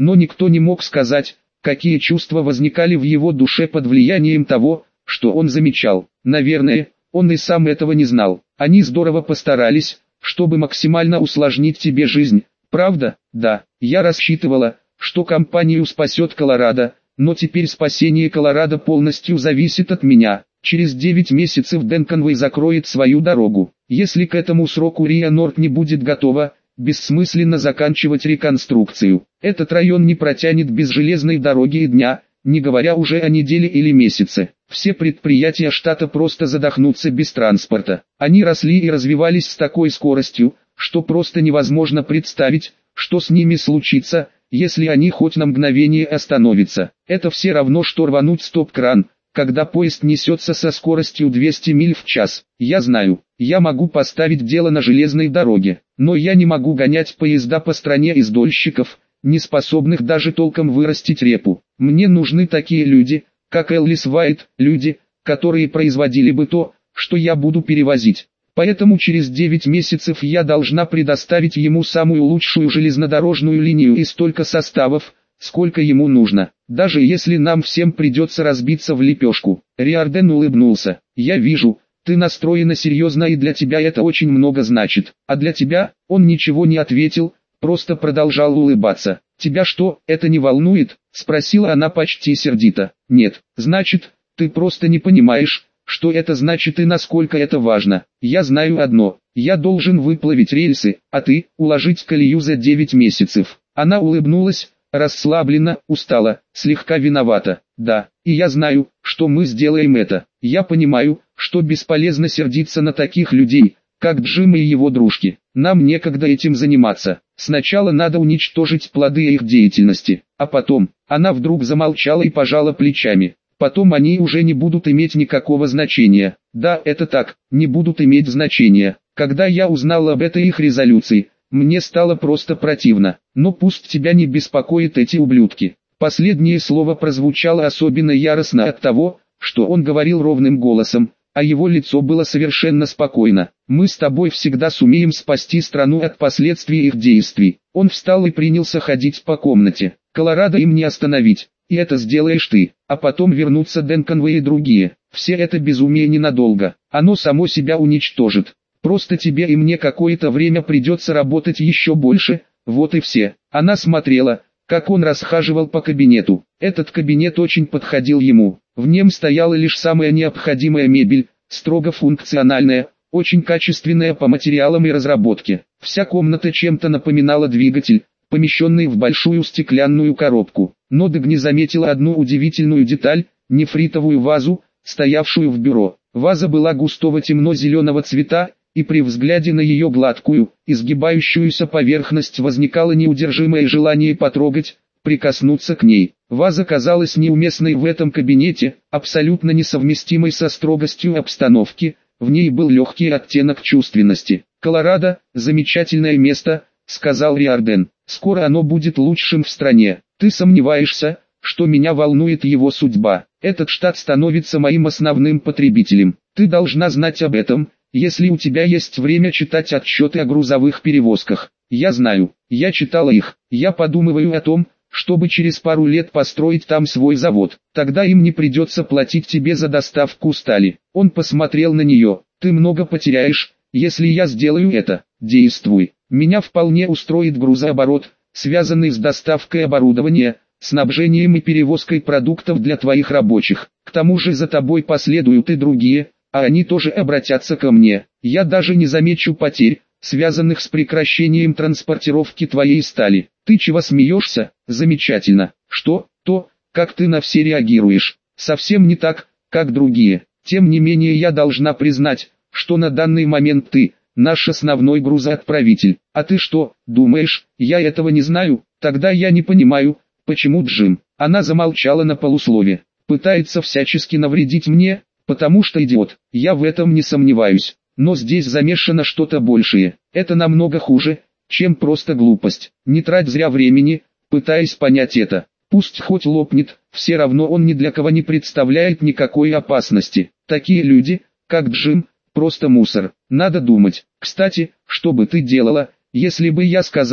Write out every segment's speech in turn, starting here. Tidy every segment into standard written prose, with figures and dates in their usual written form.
но никто не мог сказать, какие чувства возникали в его душе под влиянием того, что он замечал. Наверное, он и сам этого не знал. Они здорово постарались, чтобы максимально усложнить тебе жизнь, правда? Да, я рассчитывала, что компанию спасет Колорадо, но теперь спасение Колорадо полностью зависит от меня. Через 9 месяцев Дэн Конвей закроет свою дорогу. Если к этому сроку Риа Норт не будет готова, бессмысленно заканчивать реконструкцию. Этот район не протянет без железной дороги и дня, не говоря уже о неделе или месяце. Все предприятия штата просто задохнутся без транспорта. Они росли и развивались с такой скоростью, что просто невозможно представить, что с ними случится, если они хоть на мгновение остановятся. Это все равно, что рвануть стоп-кран, когда поезд несется со скоростью 200 миль в час. Я знаю, я могу поставить дело на железной дороге, но я не могу гонять поезда по стране из дольщиков, не способных даже толком вырастить репу. Мне нужны такие люди, как Эллис Уайт, люди, которые производили бы то, что я буду перевозить. Поэтому через 9 месяцев я должна предоставить ему самую лучшую железнодорожную линию и столько составов, сколько ему нужно, даже если нам всем придется разбиться в лепешку. Риордан улыбнулся. Я вижу, ты настроена серьезно, и для тебя это очень много значит. А для тебя? Он ничего не ответил, просто продолжал улыбаться. Тебя что, это не волнует? Спросила она почти сердито. Нет, значит, ты просто не понимаешь, что это значит и насколько это важно. Я знаю одно, я должен выплавить рельсы, а ты, уложить колею за 9 месяцев. Она улыбнулась, расслабленно, устала, слегка виновата. Да, и я знаю, что мы сделаем это. Я понимаю, что бесполезно сердиться на таких людей, как Джим и его дружки. Нам некогда этим заниматься. Сначала надо уничтожить плоды их деятельности, а потом... Она вдруг замолчала и пожала плечами. Потом они уже не будут иметь никакого значения. Да, это так, не будут иметь значения. Когда я узнал об этой их резолюции, мне стало просто противно. Но пусть тебя не беспокоят эти ублюдки. Последнее слово прозвучало особенно яростно от того, что он говорил ровным голосом, а его лицо было совершенно спокойно. Мы с тобой всегда сумеем спасти страну от последствий их действий. Он встал и принялся ходить по комнате. Колорадо им не остановить, и это сделаешь ты, а потом вернутся Дэн Конвей и другие. Все это безумие ненадолго, оно само себя уничтожит. Просто тебе и мне какое-то время придется работать еще больше, вот и все. Она смотрела, как он расхаживал по кабинету. Этот кабинет очень подходил ему. В нем стояла лишь самая необходимая мебель, строго функциональная, очень качественная по материалам и разработке. Вся комната чем-то напоминала двигатель, помещенный в большую стеклянную коробку. Но Дэгни заметила одну удивительную деталь, нефритовую вазу, стоявшую в бюро. Ваза была густого темно-зеленого цвета, и при взгляде на ее гладкую, изгибающуюся поверхность возникало неудержимое желание потрогать, прикоснуться к ней. Ваза казалась неуместной в этом кабинете, абсолютно несовместимой со строгостью обстановки, в ней был легкий оттенок чувственности. «Колорадо – замечательное место», – сказал Риордан. «Скоро оно будет лучшим в стране. Ты сомневаешься, что меня волнует его судьба? Этот штат становится моим основным потребителем. Ты должна знать об этом, если у тебя есть время читать отчеты о грузовых перевозках. Я знаю, я читала их. Я подумываю о том, чтобы через пару лет построить там свой завод. Тогда им не придется платить тебе за доставку стали». Он посмотрел на нее. «Ты много потеряешь, если я сделаю это. Действуй. Меня вполне устроит грузооборот, связанный с доставкой оборудования, снабжением и перевозкой продуктов для твоих рабочих. К тому же за тобой последуют и другие, а они тоже обратятся ко мне. Я даже не замечу потерь, связанных с прекращением транспортировки твоей стали. Ты чего смеешься? Замечательно. Что? То, как ты на все реагируешь, совсем не так, как другие. Тем не менее я должна признать, что на данный момент ты наш основной грузоотправитель. А ты что, думаешь, я этого не знаю? Тогда я не понимаю, почему Джим». Она замолчала на полуслове. «Пытается всячески навредить мне, потому что идиот, я в этом не сомневаюсь. Но здесь замешано что-то большее. Это намного хуже, чем просто глупость. Не трать зря времени, пытаясь понять это. Пусть хоть лопнет, все равно он ни для кого не представляет никакой опасности. Такие люди, как Джим, просто мусор. Надо думать. Кстати, что бы ты делала, если бы я сказал,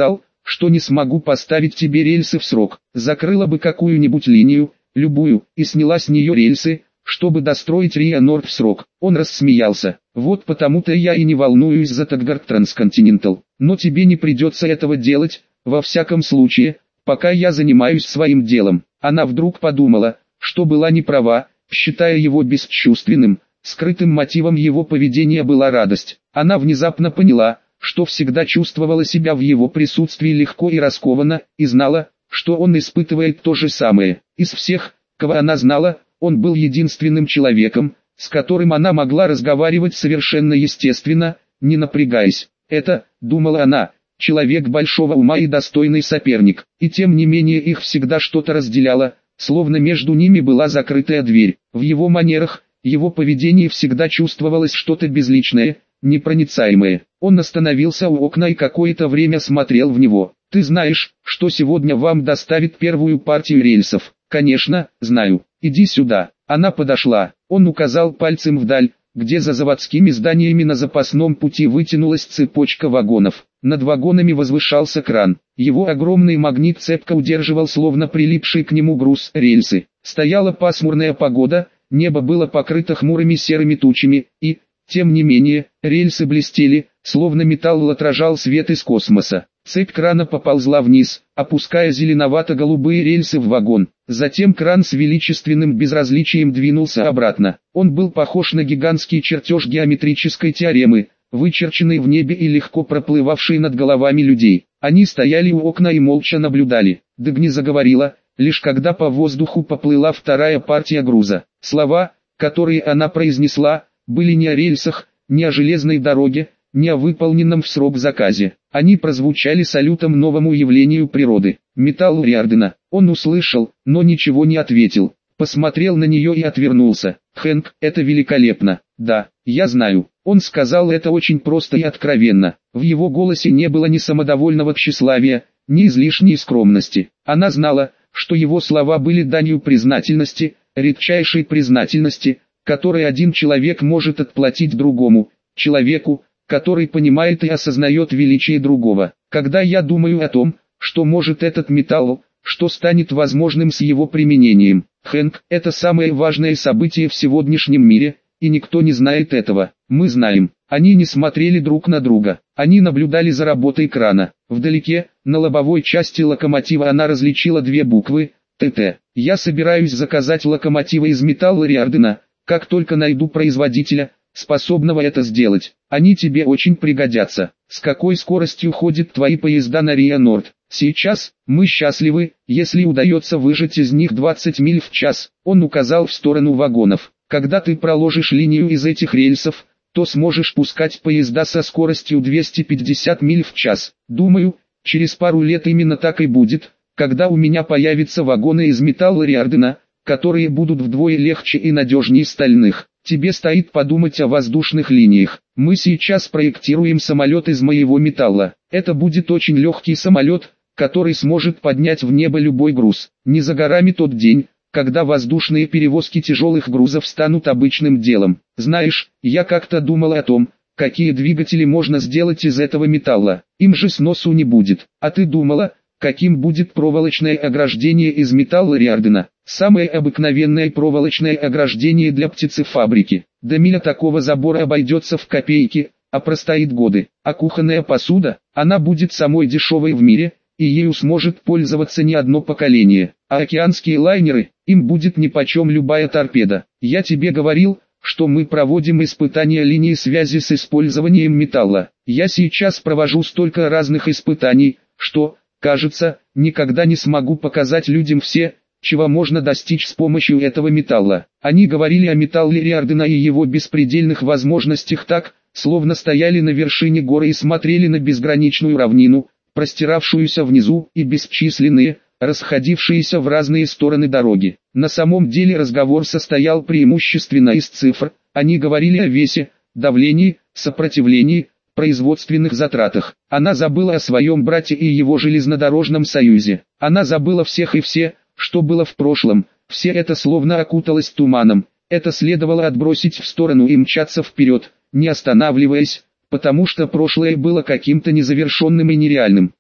что не смогу поставить тебе рельсы в срок. Закрыла бы какую-нибудь линию, любую, и сняла с нее рельсы, чтобы достроить Риа Норд в срок. Он рассмеялся. Вот потому-то я и не волнуюсь за Таггарт Трансконтинентал. Но тебе не придется этого делать, во всяком случае, пока я занимаюсь своим делом. Она вдруг подумала, что была не права, считая его бесчувственным. Скрытым мотивом его поведения была радость. Она внезапно поняла, что всегда чувствовала себя в его присутствии легко и раскованно, и знала, что он испытывает то же самое. Из всех, кого она знала, он был единственным человеком, с которым она могла разговаривать совершенно естественно, не напрягаясь. Это, думала она, человек большого ума и достойный соперник. И тем не менее их всегда что-то разделяло, словно между ними была закрытая дверь. В его манерах, его поведении всегда чувствовалось что-то безличное, непроницаемое. Он остановился у окна и какое-то время смотрел в него. «Ты знаешь, что сегодня вам доставит первую партию рельсов?» «Конечно, знаю. Иди сюда». Она подошла. Он указал пальцем вдаль, где за заводскими зданиями на запасном пути вытянулась цепочка вагонов. Над вагонами возвышался кран. Его огромный магнит цепко удерживал словно прилипший к нему груз рельсы. Стояла пасмурная погода, небо было покрыто хмурыми серыми тучами, и, тем не менее, рельсы блестели, словно металл отражал свет из космоса. Цепь крана поползла вниз, опуская зеленовато-голубые рельсы в вагон. Затем кран с величественным безразличием двинулся обратно. Он был похож на гигантский чертеж геометрической теоремы, вычерченный в небе и легко проплывавший над головами людей. Они стояли у окна и молча наблюдали. Дагни заговорила, лишь когда по воздуху поплыла вторая партия груза. Слова, которые она произнесла, были не о рельсах, не о железной дороге, не о выполненном в срок заказе. Они прозвучали салютом новому явлению природы, металлу Риардена. Он услышал, но ничего не ответил. Посмотрел на нее и отвернулся. «Хэнк, это великолепно». «Да, я знаю». Он сказал это очень просто и откровенно. В его голосе не было ни самодовольного тщеславия, ни излишней скромности. Она знала, что его слова были данью признательности, редчайшей признательности, которой один человек может отплатить другому, человеку, который понимает и осознает величие другого. Когда я думаю о том, что может этот металл, что станет возможным с его применением. Хэнк, это самое важное событие в сегодняшнем мире, и никто не знает этого. Мы знаем. Они не смотрели друг на друга. Они наблюдали за работой крана. Вдалеке, на лобовой части локомотива она различила две буквы «ТТ». Я собираюсь заказать локомотивы из металла Риардена, как только найду производителя, способного это сделать. Они тебе очень пригодятся. С какой скоростью ходят твои поезда на Риа Норд? Сейчас, мы счастливы, если удается выжать из них 20 миль в час. Он указал в сторону вагонов. Когда ты проложишь линию из этих рельсов, то сможешь пускать поезда со скоростью 250 миль в час. Думаю, через пару лет именно так и будет, когда у меня появятся вагоны из металла Риардена, которые будут вдвое легче и надежнее стальных. Тебе стоит подумать о воздушных линиях. Мы сейчас проектируем самолет из моего металла. Это будет очень легкий самолет, который сможет поднять в небо любой груз. Не за горами тот день, когда воздушные перевозки тяжелых грузов станут обычным делом. Знаешь, я как-то думал о том, какие двигатели можно сделать из этого металла. Им же сносу не будет. А ты думала, каким будет проволочное ограждение из металла Риардена? Самое обыкновенное проволочное ограждение для птицефабрики. До миля такого забора обойдется в копейки, а простоит годы. А кухонная посуда, она будет самой дешевой в мире, и ею сможет пользоваться не одно поколение. А океанские лайнеры, им будет нипочем любая торпеда. Я тебе говорил, что мы проводим испытания линии связи с использованием металла. Я сейчас провожу столько разных испытаний, что, кажется, никогда не смогу показать людям все, чего можно достичь с помощью этого металла. Они говорили о металле Риардена и его беспредельных возможностях так, словно стояли на вершине горы и смотрели на безграничную равнину, простиравшуюся внизу, и бесчисленные, расходившиеся в разные стороны дороги. На самом деле разговор состоял преимущественно из цифр. Они говорили о весе, давлении, сопротивлении, производственных затратах. Она забыла о своем брате и его железнодорожном союзе. Она забыла всех и все, что было в прошлом. Все это словно окуталось туманом. Это следовало отбросить в сторону и мчаться вперед, не останавливаясь, потому что прошлое было каким-то незавершенным и нереальным.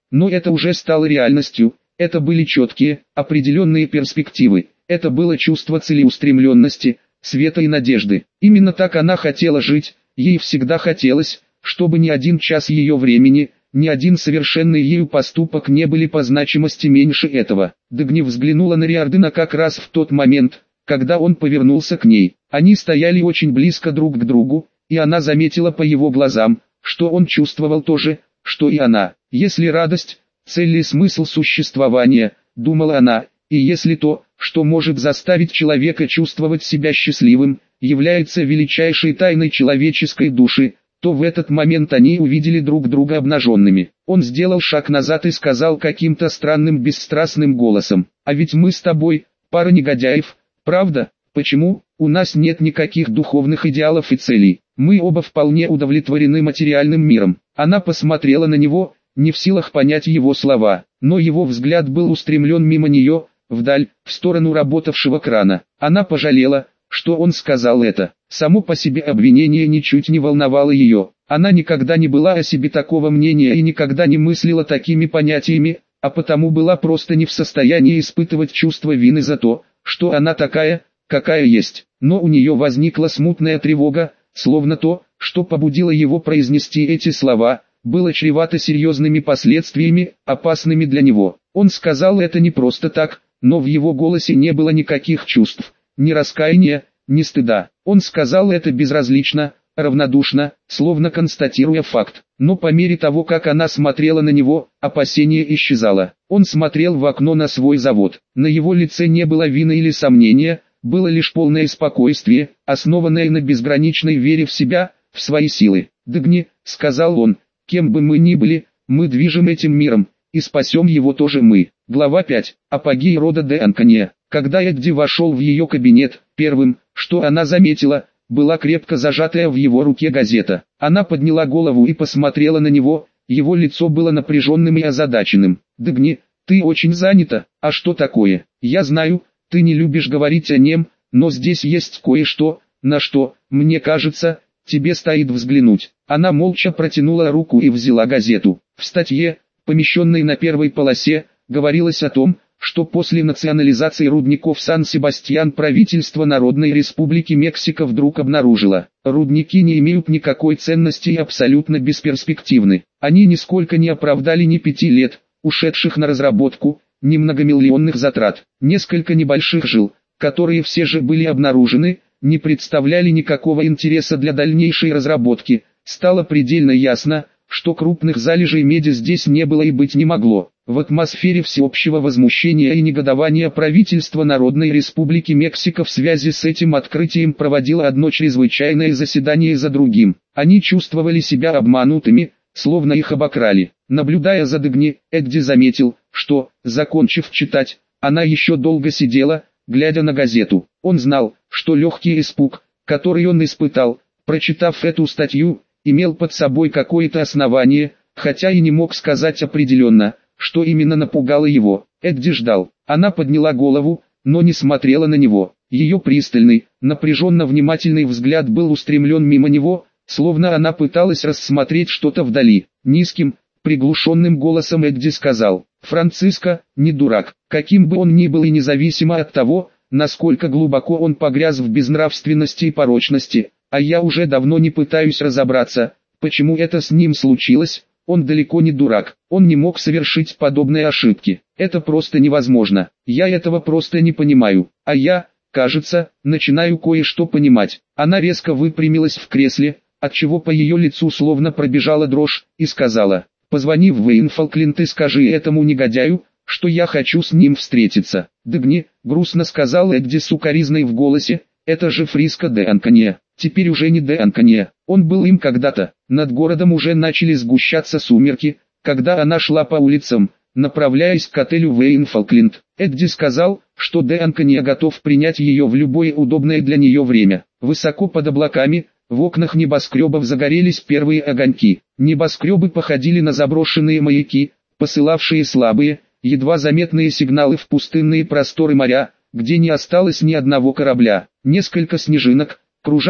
Но это уже стало реальностью, это были четкие, определенные перспективы, это было чувство целеустремленности, света и надежды. Именно так она хотела жить, ей всегда хотелось, чтобы ни один час ее времени, ни один совершенный ею поступок не были по значимости меньше этого. Дагни взглянула на Риордана как раз в тот момент, когда он повернулся к ней. Они стояли очень близко друг к другу, и она заметила по его глазам, что он чувствовал то же, что и она. Если радость – цель и смысл существования, думала она, и если то, что может заставить человека чувствовать себя счастливым, является величайшей тайной человеческой души, то в этот момент они увидели друг друга обнаженными. Он сделал шаг назад и сказал каким-то странным бесстрастным голосом: «А ведь мы с тобой, пара негодяев, правда? Почему? У нас нет никаких духовных идеалов и целей. Мы оба вполне удовлетворены материальным миром». Она посмотрела на него, не в силах понять его слова, но его взгляд был устремлен мимо нее, вдаль, в сторону работавшего крана. Она пожалела, что он сказал это. Само по себе обвинение ничуть не волновало ее. Она никогда не была о себе такого мнения и никогда не мыслила такими понятиями, а потому была просто не в состоянии испытывать чувство вины за то, что она такая, какая есть. Но у нее возникла смутная тревога, словно то, что побудило его произнести эти слова, было чревато серьезными последствиями, опасными для него. Он сказал это не просто так, но в его голосе не было никаких чувств, ни раскаяния, ни стыда. Он сказал это безразлично, равнодушно, словно констатируя факт. Но по мере того, как она смотрела на него, опасение исчезало. Он смотрел в окно на свой завод. На его лице не было вины или сомнения, было лишь полное спокойствие, основанное на безграничной вере в себя, в свои силы. «Дагни», — сказал он, — «кем бы мы ни были, мы движем этим миром, и спасем его тоже мы». Глава 5. Апогей рода де Анкония. Когда Эдди вошел в ее кабинет, первым, что она заметила, была крепко зажатая в его руке газета. Она подняла голову и посмотрела на него, его лицо было напряженным и озадаченным. «Дагни, ты очень занята, а что такое? Я знаю, ты не любишь говорить о нем, но здесь есть кое-что, на что, мне кажется, тебе стоит взглянуть». Она молча протянула руку и взяла газету. В статье, помещенной на первой полосе, говорилось о том, что после национализации рудников Сан-Себастьян правительство Народной Республики Мексика вдруг обнаружило: рудники не имеют никакой ценности и абсолютно бесперспективны. Они нисколько не оправдали ни 5 лет, ушедших на разработку, ни многомиллионных затрат. Несколько небольших жил, которые все же были обнаружены, не представляли никакого интереса для дальнейшей разработки. Стало предельно ясно, что крупных залежей меди здесь не было и быть не могло. В атмосфере всеобщего возмущения и негодования правительство Народной Республики Мексика в связи с этим открытием проводило одно чрезвычайное заседание за другим. Они чувствовали себя обманутыми, словно их обокрали. Наблюдая за Дагни, Эдди заметил, что, закончив читать, она еще долго сидела, глядя на газету. Он знал, что легкий испуг, который он испытал, прочитав эту статью, имел под собой какое-то основание, хотя и не мог сказать определенно, что именно напугало его. Эдди ждал. Она подняла голову, но не смотрела на него. Ее пристальный, напряженно внимательный взгляд был устремлен мимо него, словно она пыталась рассмотреть что-то вдали. Низким, приглушенным голосом Эдди сказал: «Франциско, не дурак, каким бы он ни был и независимо от того, насколько глубоко он погряз в безнравственности и порочности, а я уже давно не пытаюсь разобраться, почему это с ним случилось. Он далеко не дурак, он не мог совершить подобные ошибки. Это просто невозможно. Я этого просто не понимаю. А я, кажется, начинаю кое-что понимать». Она резко выпрямилась в кресле, отчего по ее лицу словно пробежала дрожь, и сказала: «Позвони в Вейн Фолкленд и скажи этому негодяю, что я хочу с ним встретиться». «Дагни», — грустно сказал Эдди с укоризной в голосе, — «это же Фриско де Анкония. Теперь уже не де Анкония. Он был им когда-то». Над городом уже начали сгущаться сумерки, когда она шла по улицам, направляясь к отелю Вейн Фолкленд. Эдди сказал, что де Анкония готов принять ее в любое удобное для нее время. Высоко под облаками, в окнах небоскребов загорелись первые огоньки. Небоскребы походили на заброшенные маяки, посылавшие слабые, едва заметные сигналы в пустынные просторы моря, где не осталось ни одного корабля. Несколько снежинок, кружась,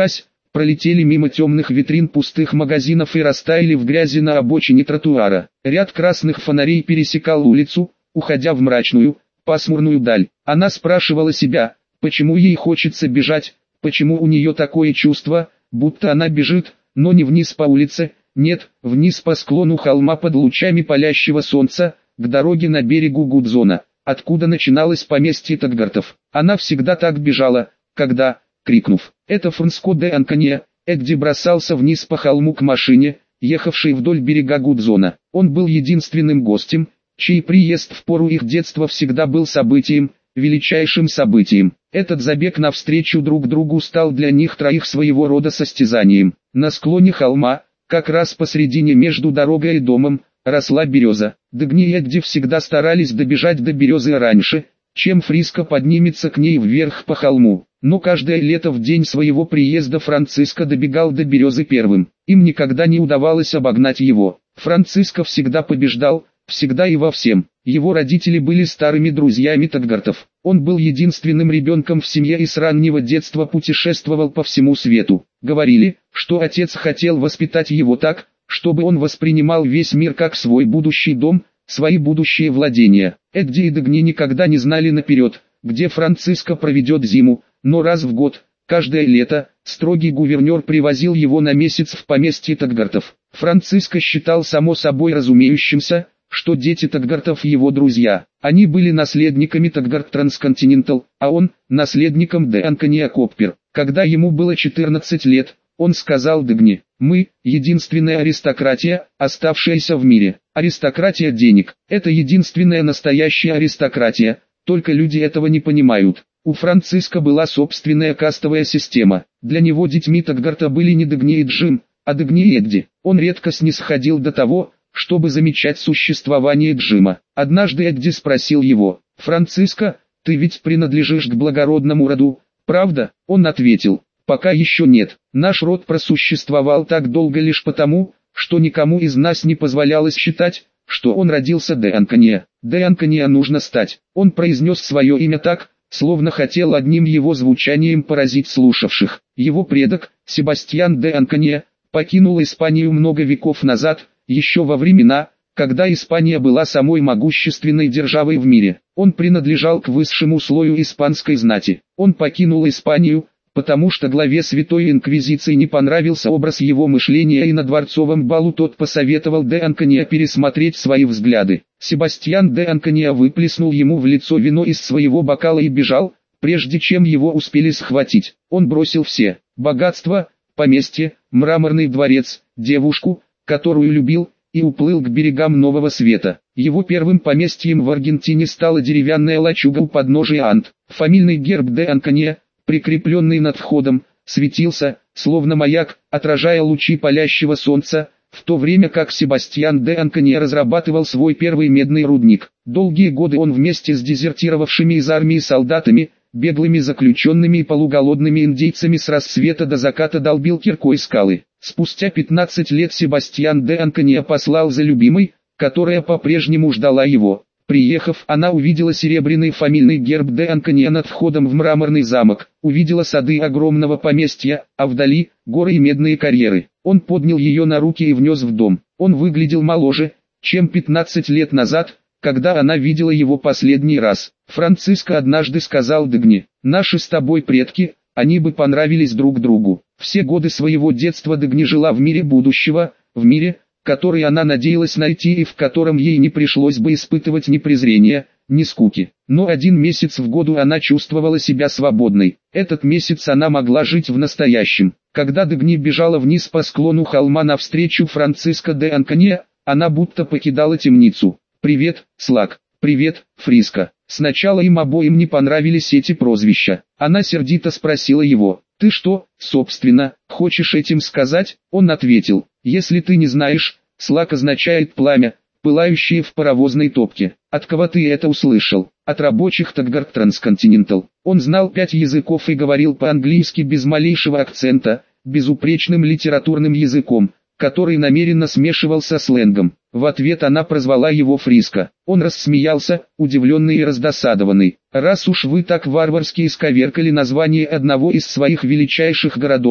пролетели мимо темных витрин пустых магазинов и растаяли в грязи на обочине тротуара. Ряд красных фонарей пересекал улицу, уходя в мрачную, пасмурную даль. Она спрашивала себя, почему ей хочется бежать, почему у нее такое чувство, будто она бежит, но не вниз по улице, нет, вниз по склону холма под лучами палящего солнца, к дороге на берегу Гудзона, откуда начиналось поместье Таггартов. Она всегда так бежала, когда, крикнув «Это Франско де Анконье», Эдди бросался вниз по холму к машине, ехавшей вдоль берега Гудзона. Он был единственным гостем, чей приезд в пору их детства всегда был событием, величайшим событием. Этот забег навстречу друг другу стал для них троих своего рода состязанием. На склоне холма, как раз посредине между дорогой и домом, росла береза. Дэгни и Эдди всегда старались добежать до березы раньше, чем Фриско поднимется к ней вверх по холму. Но каждое лето в день своего приезда Франциско добегал до березы первым. Им никогда не удавалось обогнать его. Франциско всегда побеждал, всегда и во всем. Его родители были старыми друзьями Таггартов. Он был единственным ребенком в семье и с раннего детства путешествовал по всему свету. Говорили, что отец хотел воспитать его так, чтобы он воспринимал весь мир как свой будущий дом, свои будущие владения. Эдди и Дэгни никогда не знали наперед, где Франциско проведет зиму, но раз в год, каждое лето, строгий гувернер привозил его на месяц в поместье Таггартов. Франциско считал само собой разумеющимся, что дети Таггартов его друзья. Они были наследниками Таггарт Трансконтинентал, а он – наследником де Анконье Коппер. Когда ему было 14 лет, он сказал Дэгни: «Мы – единственная аристократия, оставшаяся в мире. Аристократия денег – это единственная настоящая аристократия, только люди этого не понимают». У Франциско была собственная кастовая система. Для него детьми Таггарта были не Дэгни и Джим, а Дэгни и Эдди. Он редко снисходил до того, чтобы замечать существование Джима. Однажды Эдди спросил его: «Франциско, ты ведь принадлежишь к благородному роду, правда?» Он ответил: «Пока еще нет. Наш род просуществовал так долго лишь потому, что никому из нас не позволялось считать, что он родился де Анконье. Де Анконье нужно стать». Он произнес свое имя так, словно хотел одним его звучанием поразить слушавших. Его предок, Себастьян де Анконье, покинул Испанию много веков назад, еще во времена, когда Испания была самой могущественной державой в мире. Он принадлежал к высшему слою испанской знати. Он покинул Испанию, потому что главе Святой Инквизиции не понравился образ его мышления, и на дворцовом балу тот посоветовал де Анконье пересмотреть свои взгляды. Себастьян де Анконье выплеснул ему в лицо вино из своего бокала и бежал, прежде чем его успели схватить. Он бросил все: богатство, поместье, мраморный дворец, девушку, которую любил, и уплыл к берегам Нового Света. Его первым поместьем в Аргентине стала деревянная лачуга у подножия Анд. Фамильный герб де Анконье, прикрепленный над входом, светился, словно маяк, отражая лучи палящего солнца, в то время как Себастьян де Анконье разрабатывал свой первый медный рудник. Долгие годы он вместе с дезертировавшими из армии солдатами, беглыми заключенными и полуголодными индейцами с рассвета до заката долбил киркой скалы. Спустя 15 лет Себастьян де Анконье послал за любимой, которая по-прежнему ждала его. Приехав, она увидела серебряный фамильный герб де Анконье над входом в мраморный замок, увидела сады огромного поместья, а вдали – горы и медные карьеры. Он поднял ее на руки и внес в дом. Он выглядел моложе, чем 15 лет назад, когда она видела его последний раз. Франциско однажды сказал Дэгни: «Наши с тобой предки, они бы понравились друг другу». Все годы своего детства Дэгни жила в мире будущего, в мире, который она надеялась найти и в котором ей не пришлось бы испытывать ни презрения, ни скуки. Но один месяц в году она чувствовала себя свободной. Этот месяц она могла жить в настоящем. Когда Дэгни бежала вниз по склону холма навстречу Франциско де Анконье, она будто покидала темницу. «Привет, Слак. Привет, Фриско». Сначала им обоим не понравились эти прозвища. Она сердито спросила его: «Ты что, собственно, хочешь этим сказать?» Он ответил: «Если ты не знаешь, Слак означает пламя, пылающее в паровозной топке. От кого ты это услышал?» «От рабочих Таггарт Трансконтинентал». Он знал 5 языков и говорил по-английски без малейшего акцента, безупречным литературным языком, который намеренно смешивался с сленгом. В ответ она прозвала его Фриско. Он рассмеялся, удивленный и раздосадованный. «Раз уж вы так варварски исковеркали название одного из своих величайших городов,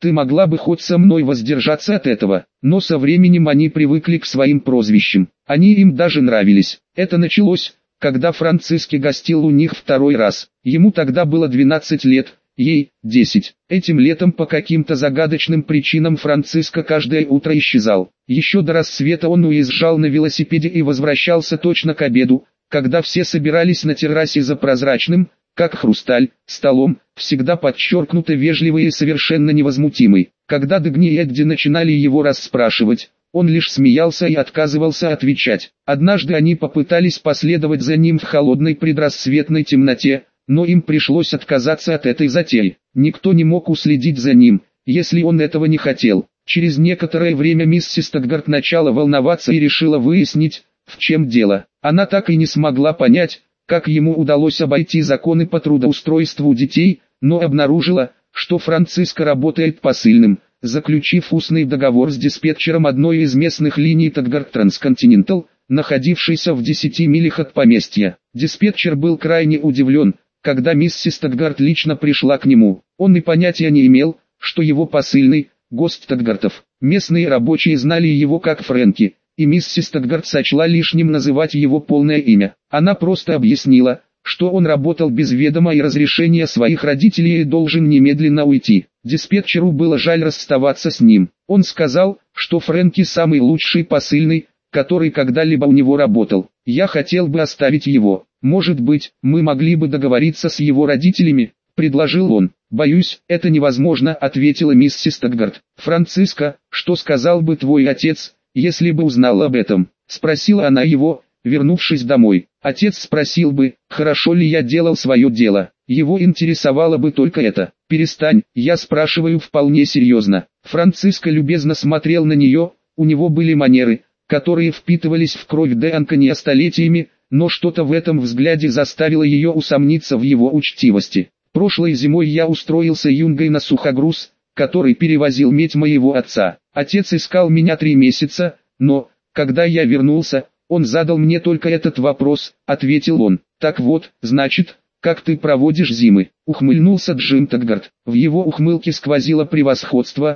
Ты могла бы хоть со мной воздержаться от этого. Но со временем они привыкли к своим прозвищам. Они им даже нравились. Это началось, когда Франциски гостил у них второй раз. Ему тогда было 12 лет, ей 10. Этим летом по каким-то загадочным причинам Франциско каждое утро исчезал. Еще до рассвета он уезжал на велосипеде и возвращался точно к обеду, когда все собирались на террасе за прозрачным, как хрусталь, столом, всегда подчеркнуто вежливый и совершенно невозмутимый. Когда Дагни и Эдди начинали его расспрашивать, он лишь смеялся и отказывался отвечать. Однажды они попытались последовать за ним в холодной предрассветной темноте, но им пришлось отказаться от этой затеи. Никто не мог уследить за ним, если он этого не хотел. Через некоторое время миссис Стокгарт начала волноваться и решила выяснить, в чем дело. Она так и не смогла понять, как ему удалось обойти законы по трудоустройству детей, но обнаружила, что Франциско работает посыльным, заключив устный договор с диспетчером одной из местных линий Стокгарт Трансконтинентал, находившейся в 10 милях от поместья. Диспетчер был крайне удивлен, когда миссис Стокгарт лично пришла к нему. Он и понятия не имел, что его посыльный – гость Стокгартов. Местные рабочие знали его как Фрэнки, и миссис Стокгарт сочла лишним называть его полное имя. Она просто объяснила, что он работал без ведома и разрешения своих родителей и должен немедленно уйти. Диспетчеру было жаль расставаться с ним. Он сказал, что Фрэнки самый лучший посыльный, который когда-либо у него работал. Я хотел бы оставить его. Может быть, мы могли бы договориться с его родителями, предложил он. Боюсь, это невозможно, ответила миссис Стокгарт. Франциско, что сказал бы твой отец, если бы узнал об этом? Спросила она его, вернувшись домой. Отец спросил бы, хорошо ли я делал свое дело. Его интересовало бы только это. Перестань, я спрашиваю вполне серьезно. Франциско любезно смотрел на нее, у него были манеры, которые впитывались в кровь де Анкония столетиями, но что-то в этом взгляде заставило ее усомниться в его учтивости. Прошлой зимой я устроился юнгой на сухогруз, который перевозил медь моего отца. Отец искал меня 3 месяца, но, когда я вернулся, он задал мне только этот вопрос, ответил он. Так вот, значит, как ты проводишь зимы? Ухмыльнулся Джим Стокгарт. В его ухмылке сквозило превосходство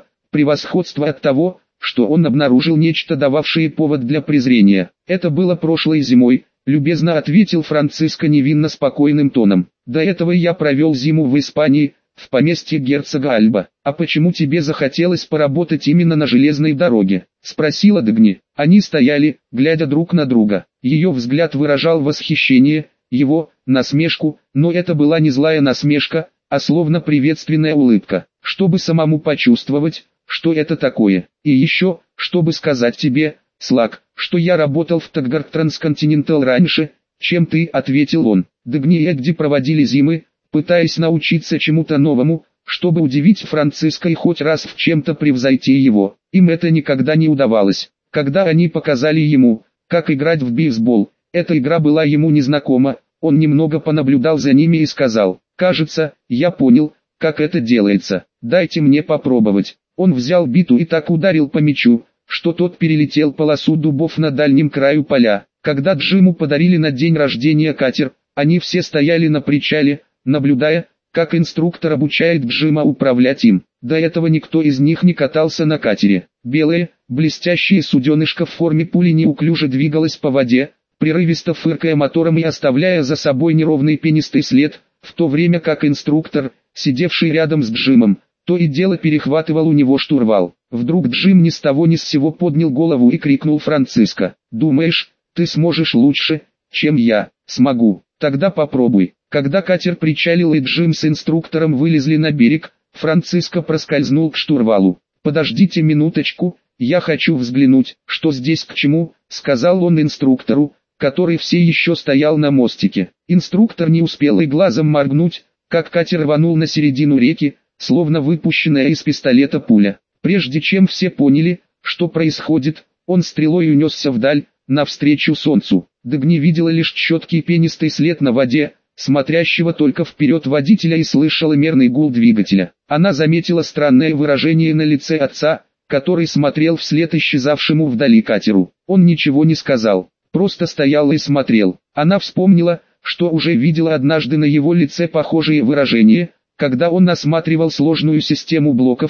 от того, что он обнаружил нечто, дававшее повод для презрения. Это было прошлой зимой, любезно ответил Франциско невинно спокойным тоном. До этого я провел зиму в Испании, в поместье герцога Альба. А почему тебе захотелось поработать именно на железной дороге? Спросила Дагни. Они стояли, глядя друг на друга. Ее взгляд выражал восхищение, его насмешку, но это была не злая насмешка, а словно приветственная улыбка. Чтобы самому почувствовать, что это такое. И еще, чтобы сказать тебе, Слак, что я работал в Стокгарт Трансконтинентал раньше, чем ты, ответил он. Дагни и Эдди проводили зимы, пытаясь научиться чему-то новому, чтобы удивить Франциско и хоть раз в чем-то превзойти его. Им это никогда не удавалось. Когда они показали ему, как играть в бейсбол, эта игра была ему незнакома, он немного понаблюдал за ними и сказал, «Кажется, я понял, как это делается, дайте мне попробовать». Он взял биту и так ударил по мячу, что тот перелетел полосу дубов на дальнем краю поля. Когда Джиму подарили на день рождения катер, они все стояли на причале, наблюдая, как инструктор обучает Джима управлять им. До этого никто из них не катался на катере. Белое, блестящее суденышко в форме пули неуклюже двигалось по воде, прерывисто фыркая мотором и оставляя за собой неровный пенистый след, в то время как инструктор, сидевший рядом с Джимом, то и дело перехватывал у него штурвал. Вдруг Джим ни с того ни с сего поднял голову и крикнул Франциско: «Думаешь, ты сможешь лучше, чем я?» «Смогу, тогда попробуй». Когда катер причалил и Джим с инструктором вылезли на берег, Франциско проскользнул к штурвалу. «Подождите минуточку, я хочу взглянуть, что здесь к чему», — сказал он инструктору, который все еще стоял на мостике. Инструктор не успел и глазом моргнуть, как катер рванул на середину реки, словно выпущенная из пистолета пуля. Прежде чем все поняли, что происходит, он стрелой унесся вдаль, навстречу солнцу. Дагни видела лишь четкий пенистый след на воде, смотрящего только вперед водителя, и слышала мерный гул двигателя. Она заметила странное выражение на лице отца, который смотрел вслед исчезавшему вдали катеру. Он ничего не сказал, просто стоял и смотрел. Она вспомнила, что уже видела однажды на его лице похожее выражение, когда он осматривал сложную систему блоков,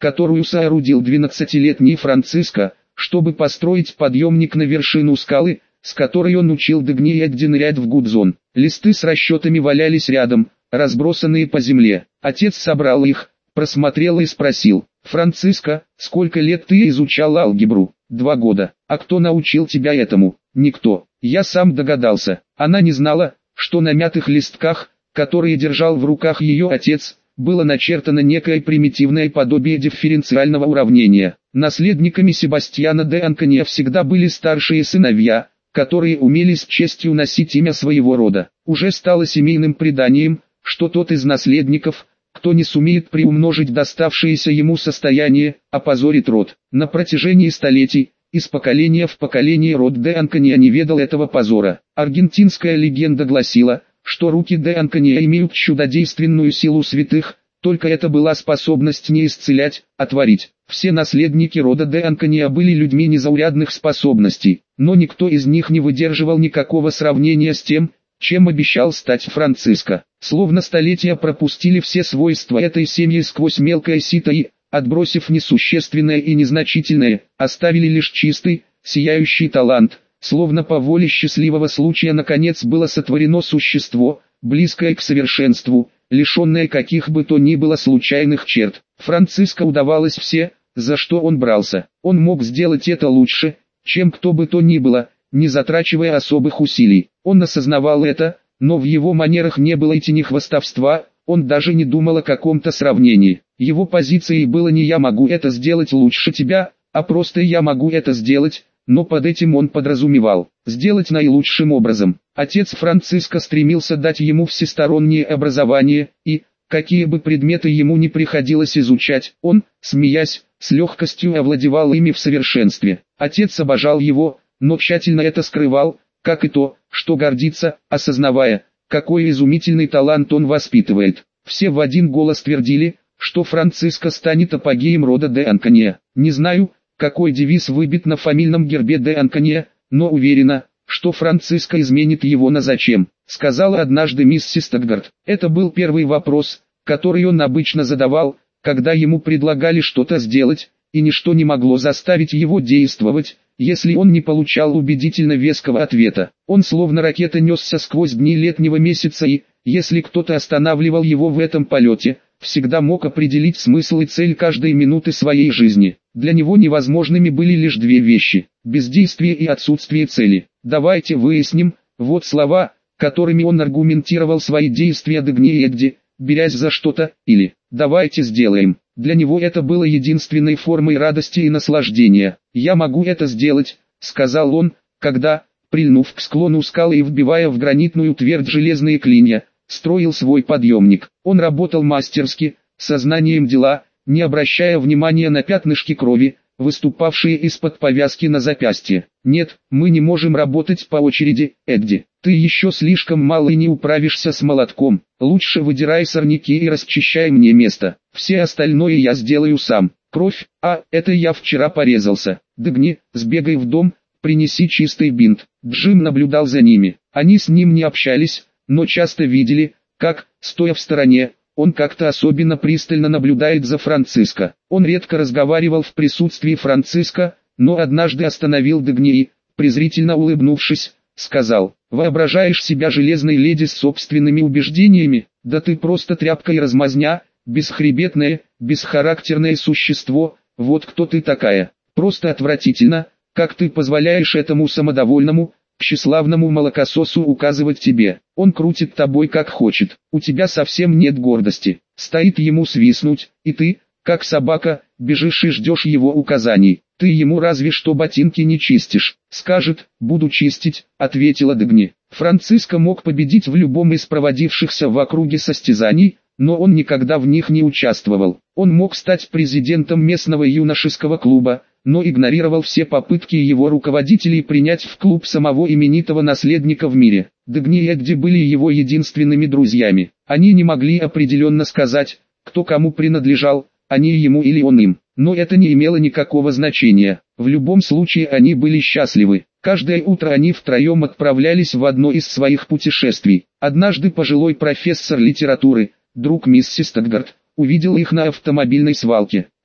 которую соорудил 12-летний Франциско, чтобы построить подъемник на вершину скалы, с которой он учил Дагни и Эдди нырять в Гудзон. Листы с расчетами валялись рядом, разбросанные по земле. Отец собрал их, просмотрел и спросил: «Франциско, сколько лет ты изучал алгебру?» «2 года. А кто научил тебя этому?» «Никто. Я сам догадался». Она не знала, что на мятых листках, которые держал в руках ее отец, было начертано некое примитивное подобие дифференциального уравнения. Наследниками Себастьяна де Анконья всегда были старшие сыновья, которые умели с честью носить имя своего рода. Уже стало семейным преданием, что тот из наследников, кто не сумеет приумножить доставшееся ему состояние, опозорит род. На протяжении столетий, из поколения в поколение род де Анконья не ведал этого позора. Аргентинская легенда гласила, что руки де Анконья имеют чудодейственную силу святых, только это была способность не исцелять, а творить. Все наследники рода де Анконья были людьми незаурядных способностей, но никто из них не выдерживал никакого сравнения с тем, чем обещал стать Франциско. Словно столетия пропустили все свойства этой семьи сквозь мелкое сито и, отбросив несущественное и незначительное, оставили лишь чистый, сияющий талант. Словно по воле счастливого случая наконец было сотворено существо, близкое к совершенству, лишенное каких бы то ни было случайных черт. Франциско удавалось все, за что он брался. Он мог сделать это лучше, чем кто бы то ни было, не затрачивая особых усилий. Он осознавал это, но в его манерах не было и тени хвастовства, он даже не думал о каком-то сравнении. Его позицией было не «я могу это сделать лучше тебя», а просто «я могу это сделать», но под этим он подразумевал «сделать наилучшим образом». Отец Франциско стремился дать ему всестороннее образование, и, какие бы предметы ему ни приходилось изучать, он, смеясь, с легкостью овладевал ими в совершенстве. Отец обожал его, но тщательно это скрывал, как и то, что гордится, осознавая, какой изумительный талант он воспитывает. Все в один голос твердили, что Франциско станет апогеем рода де Анконья. Не знаю, какой девиз выбит на фамильном гербе де Анконья, но уверена, что Франциско изменит его на «зачем», сказала однажды миссис Таггарт. Это был первый вопрос, который он обычно задавал, когда ему предлагали что-то сделать, и ничто не могло заставить его действовать, если он не получал убедительно веского ответа. Он словно ракета несся сквозь дни летнего месяца и, если кто-то останавливал его в этом полете, всегда мог определить смысл и цель каждой минуты своей жизни. Для него невозможными были лишь 2 вещи – бездействие и отсутствие цели. Давайте выясним, вот слова, которыми он аргументировал свои действия Дагни и Эдди, берясь за что-то, или «давайте сделаем». Для него это было единственной формой радости и наслаждения. «Я могу это сделать», — сказал он, когда, прильнув к склону скалы и вбивая в гранитную твердь железные клинья, строил свой подъемник. Он работал мастерски, сознанием дела, не обращая внимания на пятнышки крови, выступавшие из-под повязки на запястье. «Нет, мы не можем работать по очереди, Эдди. Ты еще слишком мал и не управишься с молотком. Лучше выдирай сорняки и расчищай мне место. Все остальное я сделаю сам. Кровь, это я вчера порезался. Дагни, сбегай в дом, принеси чистый бинт». Джим наблюдал за ними. Они с ним не общались, но часто видели, как, стоя в стороне, он как-то особенно пристально наблюдает за Франциско. Он редко разговаривал в присутствии Франциско, но однажды остановил Дагни и, презрительно улыбнувшись, сказал: «Воображаешь себя железной леди с собственными убеждениями? Да ты просто тряпка и размазня, бесхребетное, бесхарактерное существо, вот кто ты такая. Просто отвратительно, как ты позволяешь этому самодовольному, тщеславному молокососу указывать тебе. Он крутит тобой как хочет, у тебя совсем нет гордости. Стоит ему свистнуть, и ты, как собака, бежишь и ждешь его указаний. Ты ему разве что ботинки не чистишь». «Скажет, буду чистить», — ответила Дагни. Франциско мог победить в любом из проводившихся в округе состязаний, но он никогда в них не участвовал. Он мог стать президентом местного юношеского клуба, но игнорировал все попытки его руководителей принять в клуб самого именитого наследника в мире. Дагни и Эдди были его единственными друзьями. Они не могли определенно сказать, кто кому принадлежал, они ему или он им. Но это не имело никакого значения. В любом случае они были счастливы. Каждое утро они втроем отправлялись в одно из своих путешествий. Однажды пожилой профессор литературы, друг миссис Таггарт, увидел их на автомобильной свалке.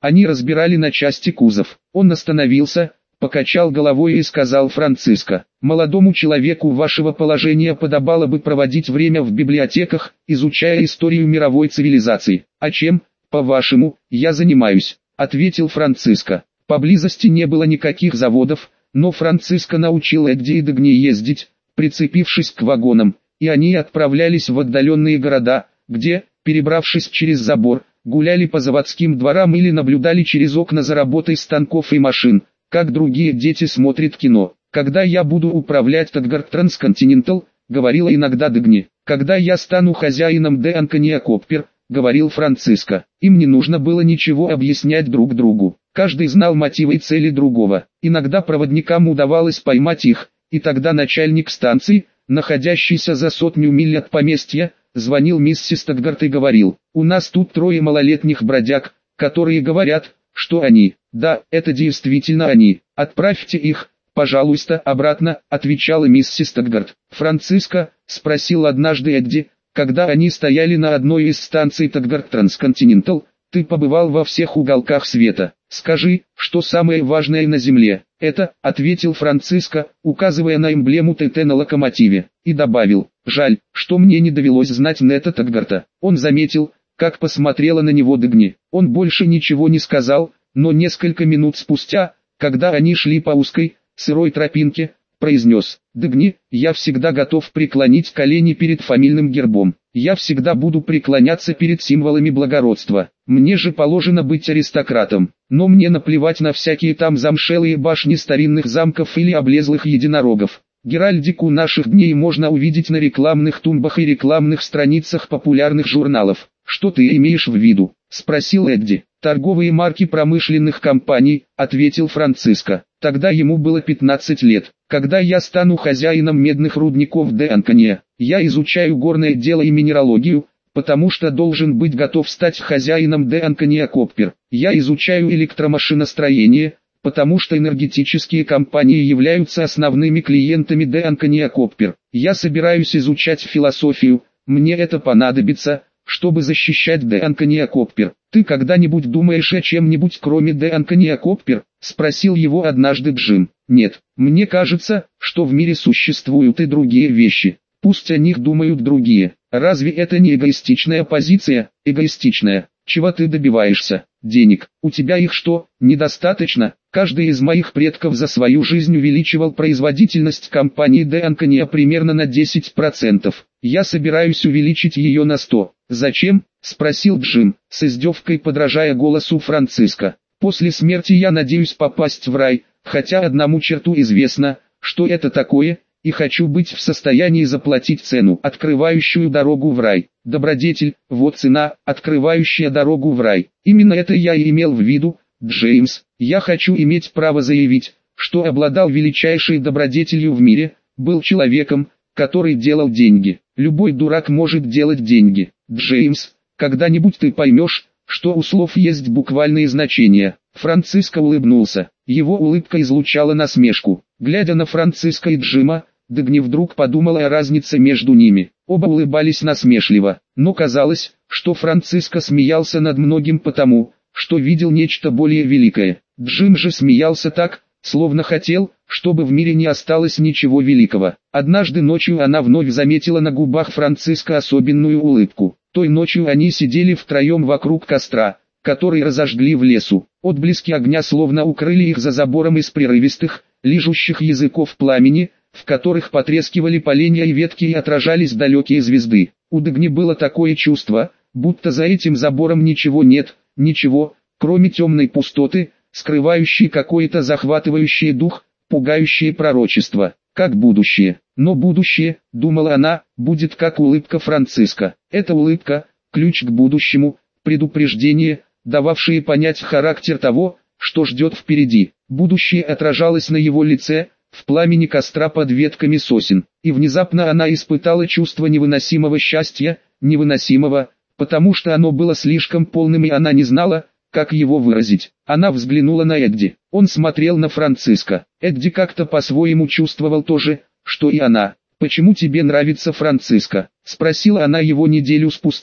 Они разбирали на части кузов. Он остановился, покачал головой и сказал Франциско: «Молодому человеку вашего положения подобало бы проводить время в библиотеках, изучая историю мировой цивилизации». «А чем, по-вашему, я занимаюсь?» — ответил Франциско. Поблизости не было никаких заводов, но Франциско научил Эдди и Дагни ездить, прицепившись к вагонам, и они отправлялись в отдаленные города, где, перебравшись через забор, гуляли по заводским дворам или наблюдали через окна за работой станков и машин, как другие дети смотрят кино. «Когда я буду управлять Тадгард Трансконтинентал», — говорила иногда Дагни. «Когда я стану хозяином де Анкония Коппер», — говорил Франциско. Им не нужно было ничего объяснять друг другу. Каждый знал мотивы и цели другого. Иногда проводникам удавалось поймать их, и тогда начальник станции, находящийся за 100 миль от поместья, звонил миссис Тадгард и говорил: «У нас тут 3 малолетних бродяг, которые говорят, что они». «Да, это действительно они. Отправьте их, пожалуйста, обратно», — отвечала миссис Тадгард. «Франциско», — спросил однажды Эдди, когда они стояли на одной из станций Тадгард Трансконтинентал: «Ты побывал во всех уголках света. Скажи, что самое важное на Земле?» «Это», — ответил Франциско, указывая на эмблему ТТ на локомотиве, и добавил: «Жаль, что мне не довелось знать Нета Тадгарта». Он заметил, как посмотрела на него Дагни. Он больше ничего не сказал, но несколько минут спустя, когда они шли по узкой, сырой тропинке, произнес: «Дагни, я всегда готов преклонить колени перед фамильным гербом. Я всегда буду преклоняться перед символами благородства. Мне же положено быть аристократом. Но мне наплевать на всякие там замшелые башни старинных замков или облезлых единорогов. Геральдику наших дней можно увидеть на рекламных тумбах и рекламных страницах популярных журналов». «Что ты имеешь в виду?» — спросил Эдди. «Торговые марки промышленных компаний», — ответил Франциско. Тогда ему было 15 лет. «Когда я стану хозяином медных рудников де Анкония, я изучаю горное дело и минералогию, потому что должен быть готов стать хозяином де Анкония Коппер. Я изучаю электромашиностроение, потому что энергетические компании являются основными клиентами де Анкония Коппер. Я собираюсь изучать философию, мне это понадобится, чтобы защищать де Анкония Коппер». «Ты когда-нибудь думаешь о чем-нибудь кроме де Анкония Коппер?» — спросил его однажды Джим. «Нет, мне кажется, что в мире существуют и другие вещи. Пусть о них думают другие. Разве это не эгоистичная позиция?» «Эгоистичная. Чего ты добиваешься? Денег. У тебя их что, недостаточно?» «Каждый из моих предков за свою жизнь увеличивал производительность компании де Анкония примерно на 10%. Я собираюсь увеличить ее на 100%. «Зачем?» — спросил Джим, с издевкой подражая голосу Франциско. «После смерти я надеюсь попасть в рай, хотя одному черту известно, что это такое, и хочу быть в состоянии заплатить цену, открывающую дорогу в рай. Добродетель, вот цена, открывающая дорогу в рай. Именно это я и имел в виду, Джеймс. Я хочу иметь право заявить, что обладал величайшей добродетелью в мире, был человеком, который делал деньги. Любой дурак может делать деньги. Джеймс, когда-нибудь ты поймешь, что у слов есть буквальные значения». Франциско улыбнулся. Его улыбка излучала насмешку. Глядя на Франциско и Джима, Дагни вдруг подумала о разнице между ними. Оба улыбались насмешливо, но казалось, что Франциско смеялся над многим потому, что видел нечто более великое. Джим же смеялся так, словно хотел, чтобы в мире не осталось ничего великого. Однажды ночью она вновь заметила на губах Франциско особенную улыбку. Той ночью они сидели втроем вокруг костра, который разожгли в лесу. Отблески огня словно укрыли их за забором из прерывистых, лижущих языков пламени, в которых потрескивали поленья и ветки и отражались далекие звезды. У Дагни было такое чувство, будто за этим забором ничего нет, ничего, кроме темной пустоты, скрывающей какое-то захватывающее дух, пугающее пророчество, как будущее. Но будущее, думала она, будет как улыбка Франциско. Эта улыбка – ключ к будущему, предупреждение, дававшее понять характер того, что ждет впереди. Будущее отражалось на его лице, в пламени костра под ветками сосен. И внезапно она испытала чувство невыносимого счастья, невыносимого, потому что оно было слишком полным и она не знала, как его выразить. Она взглянула на Эдди. Он смотрел на Франциско. Эдди как-то по-своему чувствовал то же, что и она. «Почему тебе нравится Франциско?» — спросила она его неделю спустя,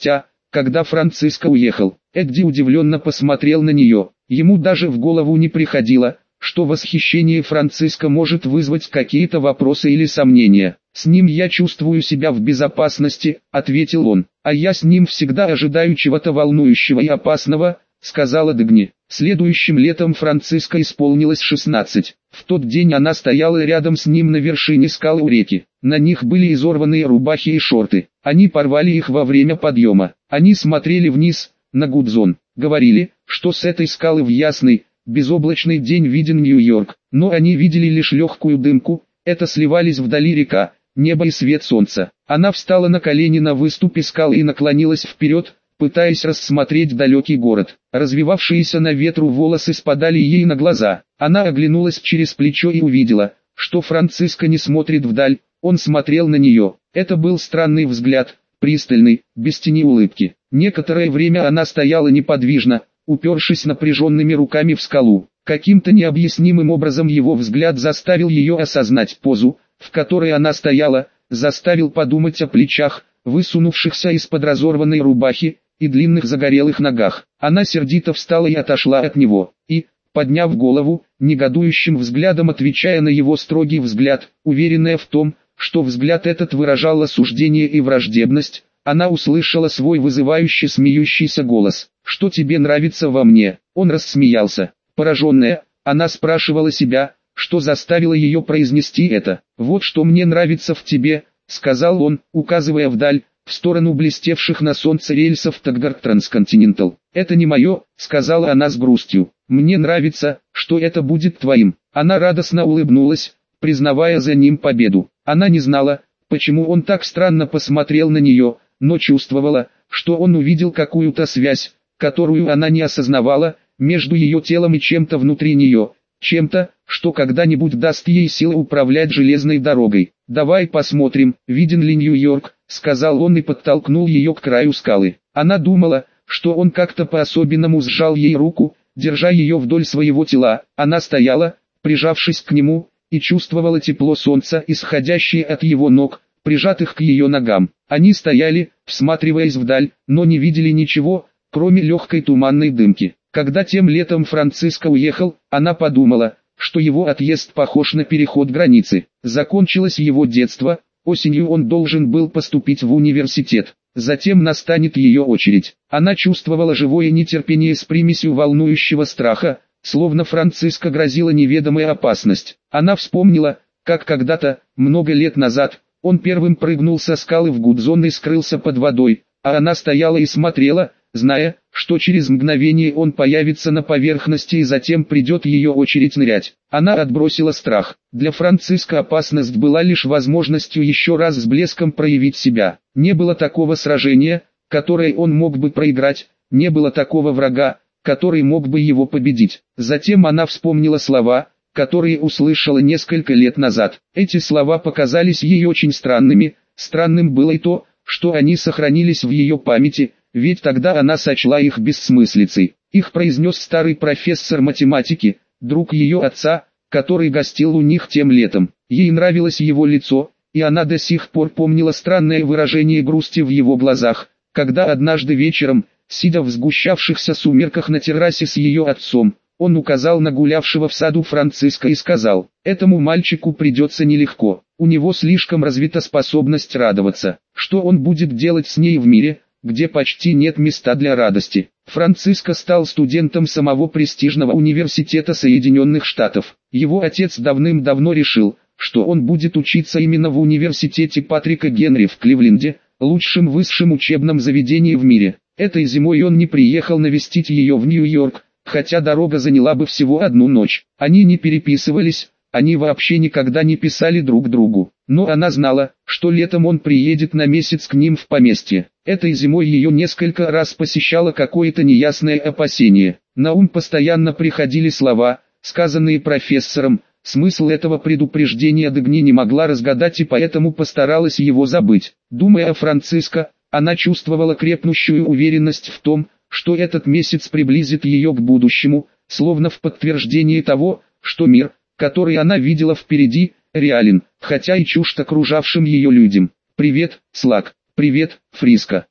когда Франциско уехал. Эдди удивленно посмотрел на нее. Ему даже в голову не приходило, что восхищение Франциско может вызвать какие-то вопросы или сомнения. «С ним я чувствую себя в безопасности», — ответил он. «А я с ним всегда ожидаю чего-то волнующего и опасного», — сказала Дагни. Следующим летом Франциско исполнилось 16. В тот день она стояла рядом с ним на вершине скалы у реки. На них были изорванные рубахи и шорты. Они порвали их во время подъема. Они смотрели вниз, на Гудзон. Говорили, что с этой скалы в ясный, безоблачный день виден Нью-Йорк. Но они видели лишь легкую дымку. Это сливались вдали река, небо и свет солнца. Она встала на колени на выступе скалы и наклонилась вперед, пытаясь рассмотреть далекий город. Развивавшиеся на ветру волосы спадали ей на глаза. Она оглянулась через плечо и увидела, что Франциско не смотрит вдаль, он смотрел на нее. Это был странный взгляд, пристальный, без тени улыбки. Некоторое время она стояла неподвижно, упершись напряженными руками в скалу. Каким-то необъяснимым образом его взгляд заставил ее осознать позу, в которой она стояла, заставил подумать о плечах, высунувшихся из-под разорванной рубахи, и длинных загорелых ногах. Она сердито встала и отошла от него, и, подняв голову, негодующим взглядом отвечая на его строгий взгляд, уверенная в том, что взгляд этот выражал осуждение и враждебность, она услышала свой вызывающий смеющийся голос. «Что тебе нравится во мне?» Он рассмеялся. Пораженная, она спрашивала себя, что заставило ее произнести это. «Вот что мне нравится в тебе», — сказал он, указывая вдаль, в сторону блестевших на солнце рельсов Таггарт Трансконтинентал. «Это не мое», — сказала она с грустью. «Мне нравится, что это будет твоим». Она радостно улыбнулась, признавая за ним победу. Она не знала, почему он так странно посмотрел на нее, но чувствовала, что он увидел какую-то связь, которую она не осознавала, между ее телом и чем-то внутри нее, чем-то, что когда-нибудь даст ей силы управлять железной дорогой. «Давай посмотрим, виден ли Нью-Йорк», — сказал он и подтолкнул ее к краю скалы. Она думала, что он как-то по-особенному сжал ей руку, держа ее вдоль своего тела. Она стояла, прижавшись к нему, и чувствовала тепло солнца, исходящее от его ног, прижатых к ее ногам. Они стояли, всматриваясь вдаль, но не видели ничего, кроме легкой туманной дымки. Когда тем летом Франциско уехал, она подумала, что его отъезд похож на переход границы. Закончилось его детство, осенью он должен был поступить в университет. Затем настанет ее очередь. Она чувствовала живое нетерпение с примесью волнующего страха, словно Франциско грозила неведомая опасность. Она вспомнила, как когда-то, много лет назад, он первым прыгнул со скалы в Гудзон и скрылся под водой, а она стояла и смотрела, зная, что через мгновение он появится на поверхности и затем придет ее очередь нырять. Она отбросила страх. Для Франциско опасность была лишь возможностью еще раз с блеском проявить себя. Не было такого сражения, которое он мог бы проиграть, не было такого врага, который мог бы его победить. Затем она вспомнила слова, которые услышала несколько лет назад. Эти слова показались ей очень странными, странным было и то, что они сохранились в ее памяти, ведь тогда она сочла их бессмыслицей. Их произнес старый профессор математики, друг ее отца, который гостил у них тем летом. Ей нравилось его лицо, и она до сих пор помнила странное выражение грусти в его глазах, когда однажды вечером, сидя в сгущавшихся сумерках на террасе с ее отцом, он указал на гулявшего в саду Франциско и сказал: «Этому мальчику придется нелегко, у него слишком развита способность радоваться. Что он будет делать с ней в мире, где почти нет места для радости?» Франциско стал студентом самого престижного университета Соединенных Штатов. Его отец давным-давно решил, что он будет учиться именно в университете Патрика Генри в Кливленде, лучшем высшем учебном заведении в мире. Этой зимой он не приехал навестить ее в Нью-Йорк, хотя дорога заняла бы всего одну ночь. Они не переписывались, они вообще никогда не писали друг другу. Но она знала, что летом он приедет на месяц к ним в поместье. Этой зимой ее несколько раз посещало какое-то неясное опасение. На ум постоянно приходили слова, сказанные профессором. Смысл этого предупреждения Дагни не могла разгадать и поэтому постаралась его забыть. Думая о Франциско, она чувствовала крепнущую уверенность в том, что этот месяц приблизит ее к будущему, словно в подтверждение того, что мир, который она видела впереди, реален, хотя и чужд окружавшим ее людям. «Привет, Слак, привет, Фриско».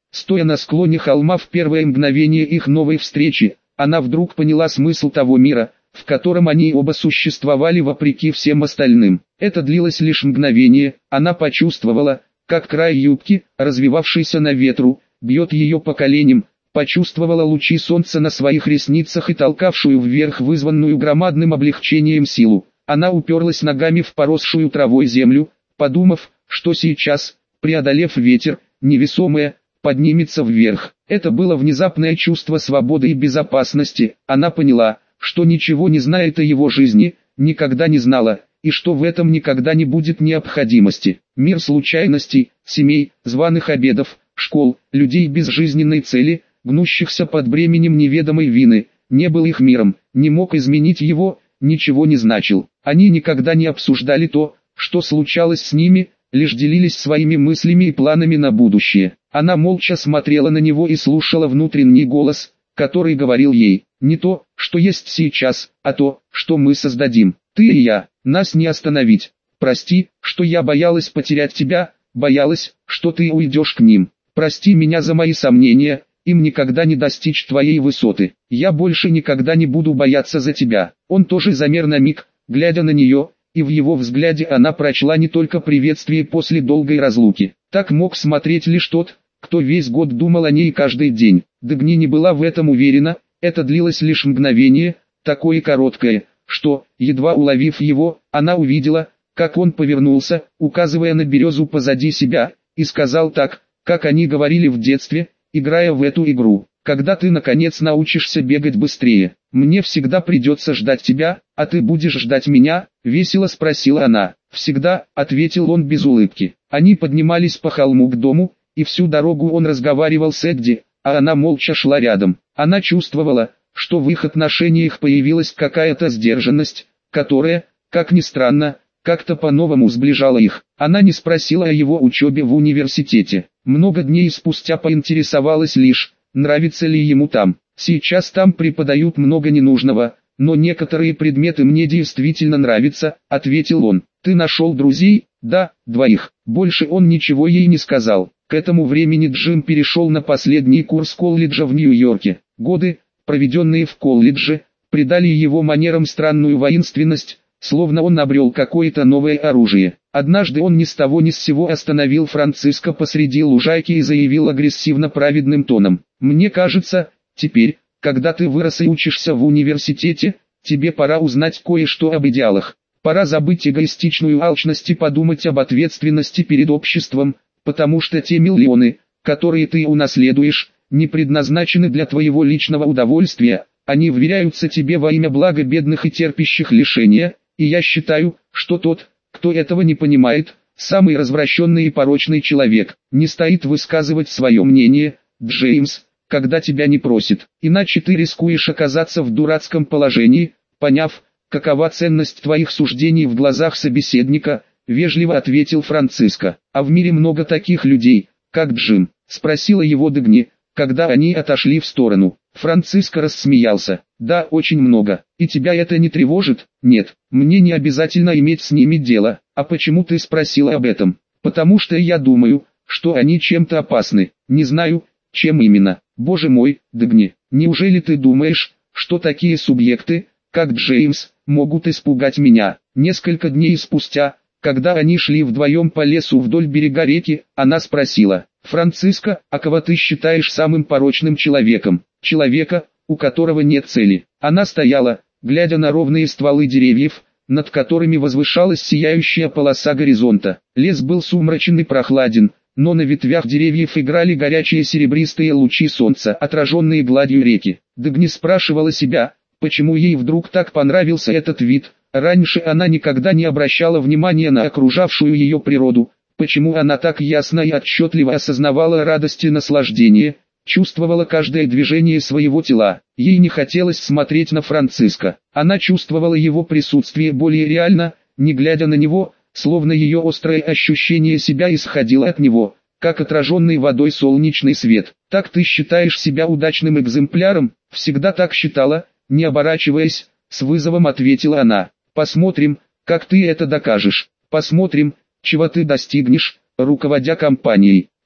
Стоя на склоне холма в первое мгновение их новой встречи, она вдруг поняла смысл того мира, в котором они оба существовали вопреки всем остальным. Это длилось лишь мгновение, она почувствовала, как край юбки, развивавшийся на ветру, бьет ее по коленям, почувствовала лучи солнца на своих ресницах и толкавшую вверх вызванную громадным облегчением силу. Она уперлась ногами в поросшую травой землю, подумав, что сейчас, преодолев ветер, невесомая, поднимется вверх. Это было внезапное чувство свободы и безопасности. Она поняла, что ничего не знает о его жизни, никогда не знала, и что в этом никогда не будет необходимости. Мир случайностей, семей, званых обедов, школ, людей без жизненной цели, гнущихся под бременем неведомой вины, не был их миром, не мог изменить его, ничего не значил. Они никогда не обсуждали то, что случалось с ними, лишь делились своими мыслями и планами на будущее. Она молча смотрела на него и слушала внутренний голос, который говорил ей: не то, что есть сейчас, а то, что мы создадим. Ты и я, нас не остановить. Прости, что я боялась потерять тебя, боялась, что ты уйдешь к ним. Прости меня за мои сомнения, им никогда не достичь твоей высоты. Я больше никогда не буду бояться за тебя. Он тоже замер на миг, глядя на нее, и в его взгляде она прочла не только приветствие после долгой разлуки. Так мог смотреть лишь тот, кто весь год думал о ней каждый день. Дагни не была в этом уверена, это длилось лишь мгновение, такое короткое, что, едва уловив его, она увидела, как он повернулся, указывая на березу позади себя, и сказал так, как они говорили в детстве, играя в эту игру: когда ты наконец научишься бегать быстрее, мне всегда придется ждать тебя, а ты будешь ждать меня, весело спросила она. Всегда, ответил он без улыбки. Они поднимались по холму к дому, и всю дорогу он разговаривал с Эдди, а она молча шла рядом. Она чувствовала, что в их отношениях появилась какая-то сдержанность, которая, как ни странно, как-то по-новому сближала их. Она не спросила о его учебе в университете. Много дней спустя поинтересовалась лишь, нравится ли ему там. Сейчас там преподают много ненужного, но некоторые предметы мне действительно нравятся, ответил он. Ты нашел друзей? Да, 2. Больше он ничего ей не сказал. К этому времени Джим перешел на последний курс колледжа в Нью-Йорке. Годы, проведенные в колледже, придали его манерам странную воинственность, словно он обрел какое-то новое оружие. Однажды он ни с того ни с сего остановил Франциско посреди лужайки и заявил агрессивно праведным тоном: «Мне кажется, теперь, когда ты вырос и учишься в университете, тебе пора узнать кое-что об идеалах. Пора забыть эгоистичную алчность и подумать об ответственности перед обществом, потому что те миллионы, которые ты унаследуешь, не предназначены для твоего личного удовольствия, они вверяются тебе во имя блага бедных и терпящих лишения, и я считаю, что тот, кто этого не понимает, самый развращенный и порочный человек. Не стоит высказывать свое мнение, Джеймс, когда тебя не просят, иначе ты рискуешь оказаться в дурацком положении». Поняв, какова ценность твоих суждений в глазах собеседника, вежливо ответил Франциско. «А в мире много таких людей, как Джим?» — спросила его Дагни, когда они отошли в сторону. Франциско рассмеялся. «Да, очень много. И тебя это не тревожит?» «Нет, мне не обязательно иметь с ними дело». «А почему ты спросила об этом?» «Потому что я думаю, что они чем-то опасны. Не знаю, чем именно». «Боже мой, Дагни, неужели ты думаешь, что такие субъекты, как Джеймс, могут испугать меня?» Несколько дней спустя, когда они шли вдвоем по лесу вдоль берега реки, она спросила: «Франциско, а кого ты считаешь самым порочным человеком?» «Человека, у которого нет цели». Она стояла, глядя на ровные стволы деревьев, над которыми возвышалась сияющая полоса горизонта. Лес был сумрачен и прохладен, но на ветвях деревьев играли горячие серебристые лучи солнца, отраженные гладью реки. Дагни спрашивала себя, почему ей вдруг так понравился этот вид. Раньше она никогда не обращала внимания на окружавшую ее природу. Почему она так ясно и отчетливо осознавала радость и наслаждение, чувствовала каждое движение своего тела. Ей не хотелось смотреть на Франциско. Она чувствовала его присутствие более реально, не глядя на него, словно ее острое ощущение себя исходило от него, как отраженный водой солнечный свет. «Так ты считаешь себя удачным экземпляром?» «Всегда так считала», не оборачиваясь, с вызовом ответила она. «Посмотрим, как ты это докажешь. Посмотрим, чего ты достигнешь, руководя компанией».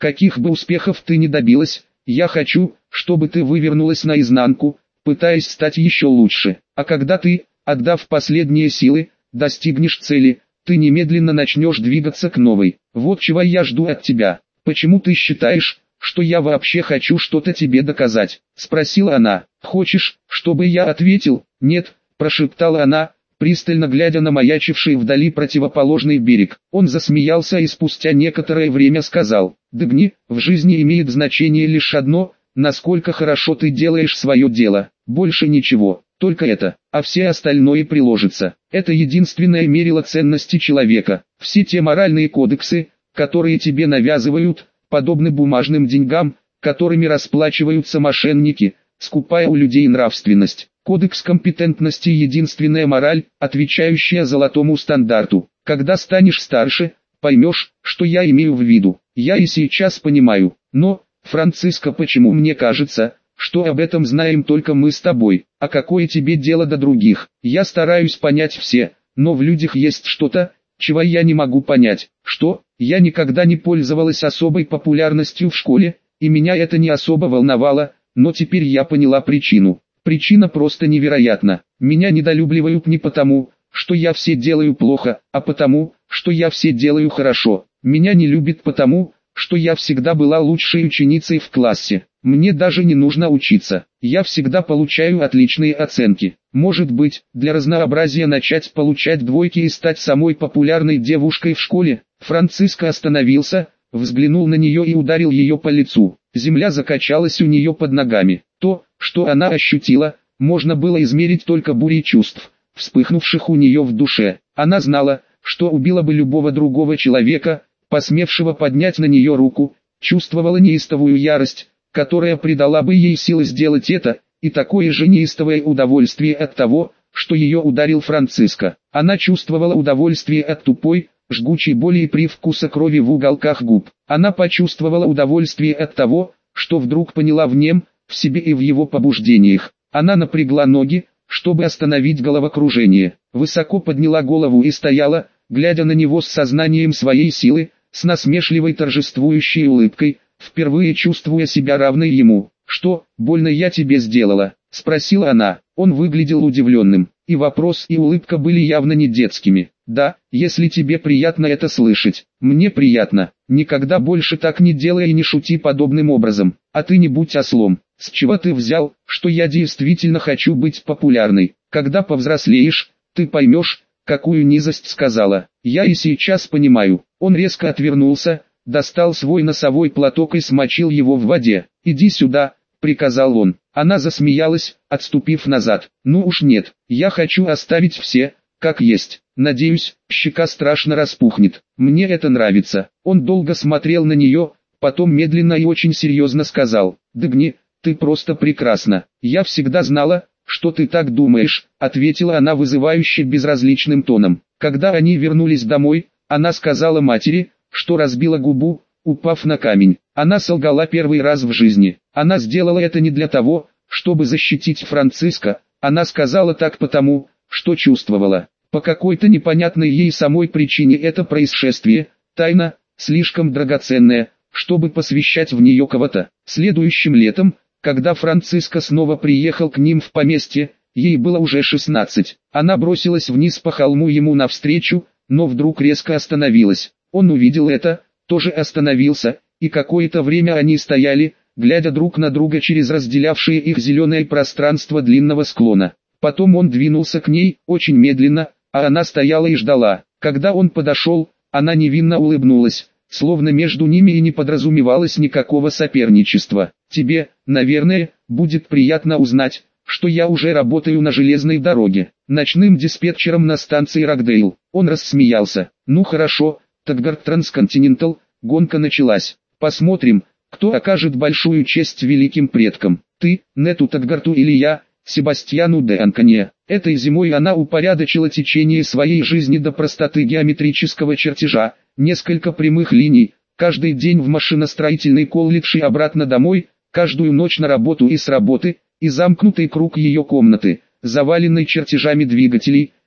каких бы успехов ты ни добилась, я хочу, чтобы ты вывернулась наизнанку, пытаясь стать еще лучше. А когда ты, отдав последние силы, достигнешь цели, ты немедленно начнешь двигаться к новой. Вот чего я жду от тебя. Почему ты считаешь, что я вообще хочу что-то тебе доказать?» — спросила она. «Хочешь, чтобы я ответил?» «Нет», — прошептала она, пристально глядя на маячивший вдали противоположный берег. Он засмеялся и спустя некоторое время сказал: «Дэгни, в жизни имеет значение лишь одно, насколько хорошо ты делаешь свое дело. Больше ничего, только это, а все остальное приложится. Это единственное мерило ценности человека. Все те моральные кодексы, которые тебе навязывают, подобны бумажным деньгам, которыми расплачиваются мошенники, скупая у людей нравственность. Кодекс компетентности — единственная мораль, отвечающая золотому стандарту. Когда станешь старше, поймешь, что я имею в виду. Я и сейчас понимаю. Но, Франциско, почему мне кажется, что об этом знаем только мы с тобой? А какое тебе дело до других? Я стараюсь понять все, но в людях есть что-то, чего я не могу понять. Что? Я никогда не пользовалась особой популярностью в школе, и меня это не особо волновало, но теперь я поняла причину. Причина просто невероятна. Меня недолюбливают не потому, что я все делаю плохо, а потому, что я все делаю хорошо. Меня не любят потому, что я всегда была лучшей ученицей в классе. Мне даже не нужно учиться. Я всегда получаю отличные оценки. Может быть, для разнообразия начать получать двойки и стать самой популярной девушкой в школе? Франциско остановился, взглянул на нее и ударил ее по лицу. Земля закачалась у нее под ногами. То, что она ощутила, можно было измерить только бурей чувств, вспыхнувших у нее в душе. Она знала, что убила бы любого другого человека, посмевшего поднять на нее руку, чувствовала неистовую ярость, которая придала бы ей силы сделать это, и такое же неистовое удовольствие от того, что ее ударил Франциско. Она чувствовала удовольствие от тупой, жгучей боли и привкуса крови в уголках губ. Она почувствовала удовольствие от того, что вдруг поняла в нем, в себе и в его побуждениях. Она напрягла ноги, чтобы остановить головокружение. Высоко подняла голову и стояла, глядя на него с сознанием своей силы, с насмешливой торжествующей улыбкой, впервые чувствуя себя равной ему. «Что, больно я тебе сделала?» — спросила она. Он выглядел удивленным, и вопрос и улыбка были явно не детскими. «Да, если тебе приятно это слышать. Мне приятно. Никогда больше так не делай и не шути подобным образом. А ты не будь ослом. С чего ты взял, что я действительно хочу быть популярной? Когда повзрослеешь, ты поймешь, какую низость сказала. Я и сейчас понимаю». Он резко отвернулся, достал свой носовой платок и смочил его в воде. «Иди сюда», — приказал он. Она засмеялась, отступив назад. «Ну уж нет, я хочу оставить все, как есть. Надеюсь, щека страшно распухнет. Мне это нравится». Он долго смотрел на нее, потом медленно и очень серьезно сказал: «Дэгни, ты просто прекрасна. Я всегда знала, что ты так думаешь», — ответила она вызывающе безразличным тоном. Когда они вернулись домой, она сказала матери, что разбила губу, упав на камень. Она солгала первый раз в жизни. Она сделала это не для того, чтобы защитить Франциско, она сказала так потому, что чувствовала. По какой-то непонятной ей самой причине это происшествие, тайна, слишком драгоценная, чтобы посвящать в нее кого-то. Следующим летом, когда Франциско снова приехал к ним в поместье, ей было уже 16. Она бросилась вниз по холму ему навстречу, но вдруг резко остановилась. Он увидел это, тоже остановился, и какое-то время они стояли, глядя друг на друга через разделявшее их зеленое пространство длинного склона. Потом он двинулся к ней, очень медленно, а она стояла и ждала. Когда он подошел, она невинно улыбнулась, словно между ними и не подразумевалось никакого соперничества. «Тебе, наверное, будет приятно узнать, что я уже работаю на железной дороге, ночным диспетчером на станции Рокдейл». Он рассмеялся. «Ну хорошо, Таггарт Трансконтинентал». Гонка началась. «Посмотрим, кто окажет большую честь великим предкам. Ты, Нету Таггарту, или я, Себастьяну де Анконе». Этой зимой она упорядочила течение своей жизни до простоты геометрического чертежа, несколько прямых линий, каждый день в машиностроительный колледж и обратно домой, каждую ночь на работу и с работы, и замкнутый круг ее комнаты, заваленной чертежами двигателей,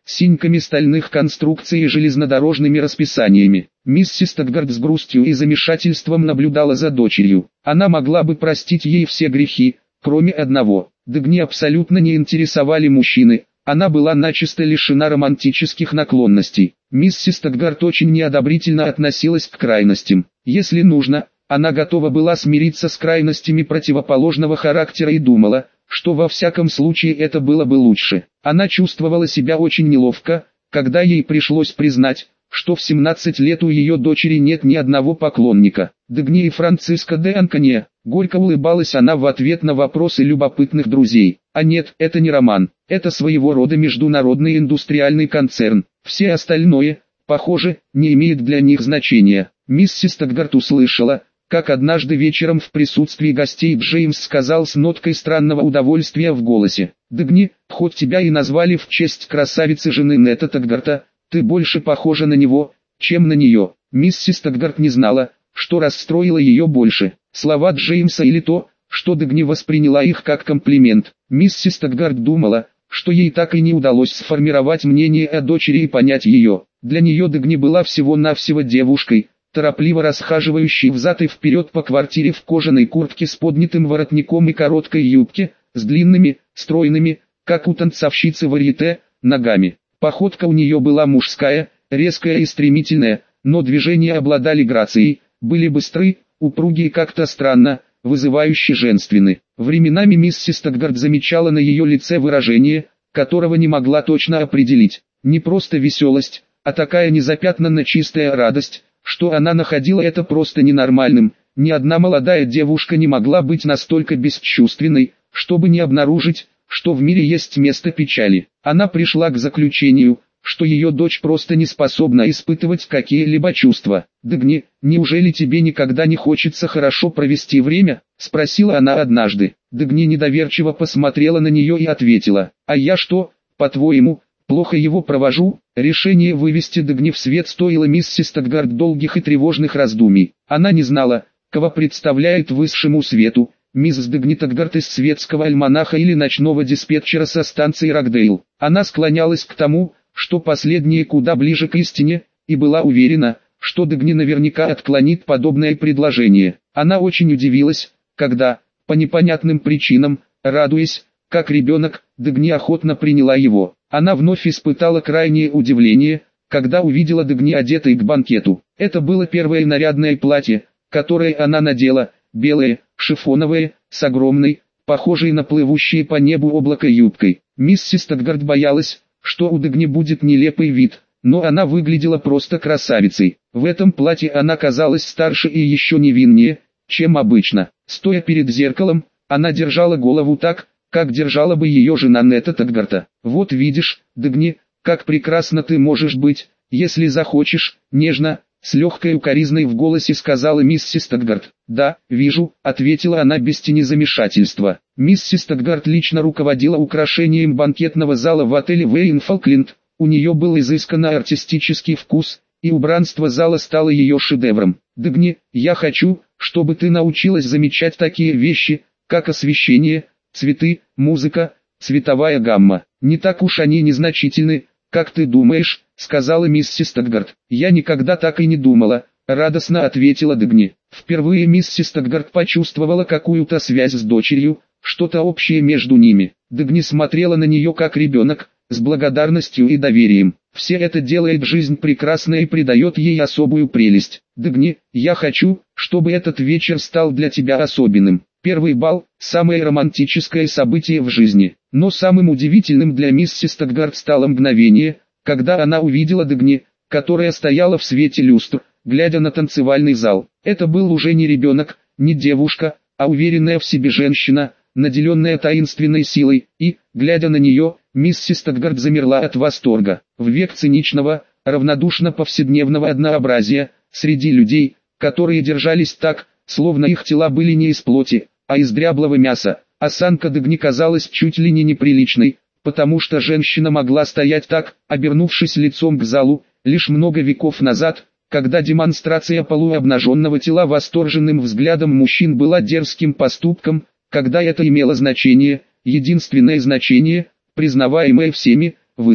синьками стальных конструкций и железнодорожными расписаниями. Миссис Таггарт с грустью и замешательством наблюдала за дочерью. Она могла бы простить ей все грехи, кроме одного. Дагни абсолютно не интересовали мужчины, она была начисто лишена романтических наклонностей. Миссис Таггарт очень неодобрительно относилась к крайностям. Если нужно, она готова была смириться с крайностями противоположного характера и думала, что во всяком случае это было бы лучше. Она чувствовала себя очень неловко, когда ей пришлось признать, что в 17 лет у ее дочери нет ни одного поклонника. Дагни и Франциско де Анконе. Горько улыбалась она в ответ на вопросы любопытных друзей. А нет, это не роман, это своего рода международный индустриальный концерн. Все остальное, похоже, не имеет для них значения. Миссис Таггарт услышала, как однажды вечером в присутствии гостей Джеймс сказал с ноткой странного удовольствия в голосе: «Дагни, хоть тебя и назвали в честь красавицы жены Нета Таггарта, ты больше похожа на него, чем на нее». Миссис Таггарт не знала, что расстроило ее больше: слова Джеймса или то, что Дагни восприняла их как комплимент. Миссис Таггарт думала, что ей так и не удалось сформировать мнение о дочери и понять ее. Для нее Дагни была всего-навсего девушкой, торопливо расхаживающей взад и вперед по квартире в кожаной куртке с поднятым воротником и короткой юбке, с длинными, стройными, как у танцовщицы варьете, ногами. Походка у нее была мужская, резкая и стремительная, но движения обладали грацией, были быстры, упруги и как-то странно, вызывающе женственны. Временами миссис Таггарт замечала на ее лице выражение, которого не могла точно определить. Не просто веселость, а такая незапятнанно чистая радость, что она находила это просто ненормальным. Ни одна молодая девушка не могла быть настолько бесчувственной, чтобы не обнаружить, что в мире есть место печали. Она пришла к заключению, что ее дочь просто не способна испытывать какие-либо чувства. «Дагни, неужели тебе никогда не хочется хорошо провести время?» – спросила она однажды. Дагни недоверчиво посмотрела на нее и ответила: «А я что, по-твоему, плохо его провожу?» Решение вывести Дагни в свет стоило миссис Таггарт долгих и тревожных раздумий. Она не знала, кого представляет высшему свету, миссис Дагни Таггарт из светского альманаха или ночного диспетчера со станции Рокдейл. Она склонялась к тому, что последнее куда ближе к истине, и была уверена, что Дагни наверняка отклонит подобное предложение. Она очень удивилась, когда, по непонятным причинам, радуясь, как ребенок, Дагни охотно приняла его. Она вновь испытала крайнее удивление, когда увидела Дагни одетой к банкету. Это было первое нарядное платье, которое она надела, белое, шифоновое, с огромной, похожей на плывущее по небу облако юбкой. Миссис Таггарт боялась, что у Дагни будет нелепый вид, но она выглядела просто красавицей. В этом платье она казалась старше и еще невиннее, чем обычно. Стоя перед зеркалом, она держала голову так, как держала бы ее жена Нета Таггарта. «Вот видишь, Дагни, как прекрасна ты можешь быть, если захочешь», нежно, с легкой укоризной в голосе сказала миссис Таггарт. «Да, вижу», ответила она без тени замешательства. Миссис Таггарт лично руководила украшением банкетного зала в отеле Вейн Фолкленд. У нее был изысканно артистический вкус, и убранство зала стало ее шедевром. «Дагни, я хочу, чтобы ты научилась замечать такие вещи, как освещение, цветы, музыка, цветовая гамма. Не так уж они незначительны, как ты думаешь», сказала миссис Таггарт. «Я никогда так и не думала», радостно ответила Дагни. Впервые миссис Таггарт почувствовала какую-то связь с дочерью, что-то общее между ними. Дагни смотрела на нее как ребенок, с благодарностью и доверием. Все это делает жизнь прекрасной и придает ей особую прелесть. «Дагни, я хочу, чтобы этот вечер стал для тебя особенным. Первый бал – самое романтическое событие в жизни». Но самым удивительным для миссис Таггарт стало мгновение, когда она увидела Дагни, которая стояла в свете люстр, глядя на танцевальный зал. Это был уже не ребенок, не девушка, а уверенная в себе женщина, наделенная таинственной силой, и, глядя на нее, миссис Таггарт замерла от восторга. В век циничного, равнодушно-повседневного однообразия, среди людей, которые держались так, словно их тела были не из плоти, а из дряблого мяса, осанка Дагни казалась чуть ли не неприличной, потому что женщина могла стоять так, обернувшись лицом к залу, лишь много веков назад, когда демонстрация полуобнаженного тела восторженным взглядом мужчин была дерзким поступком, когда это имело значение, единственное значение, признаваемое всеми, вызов.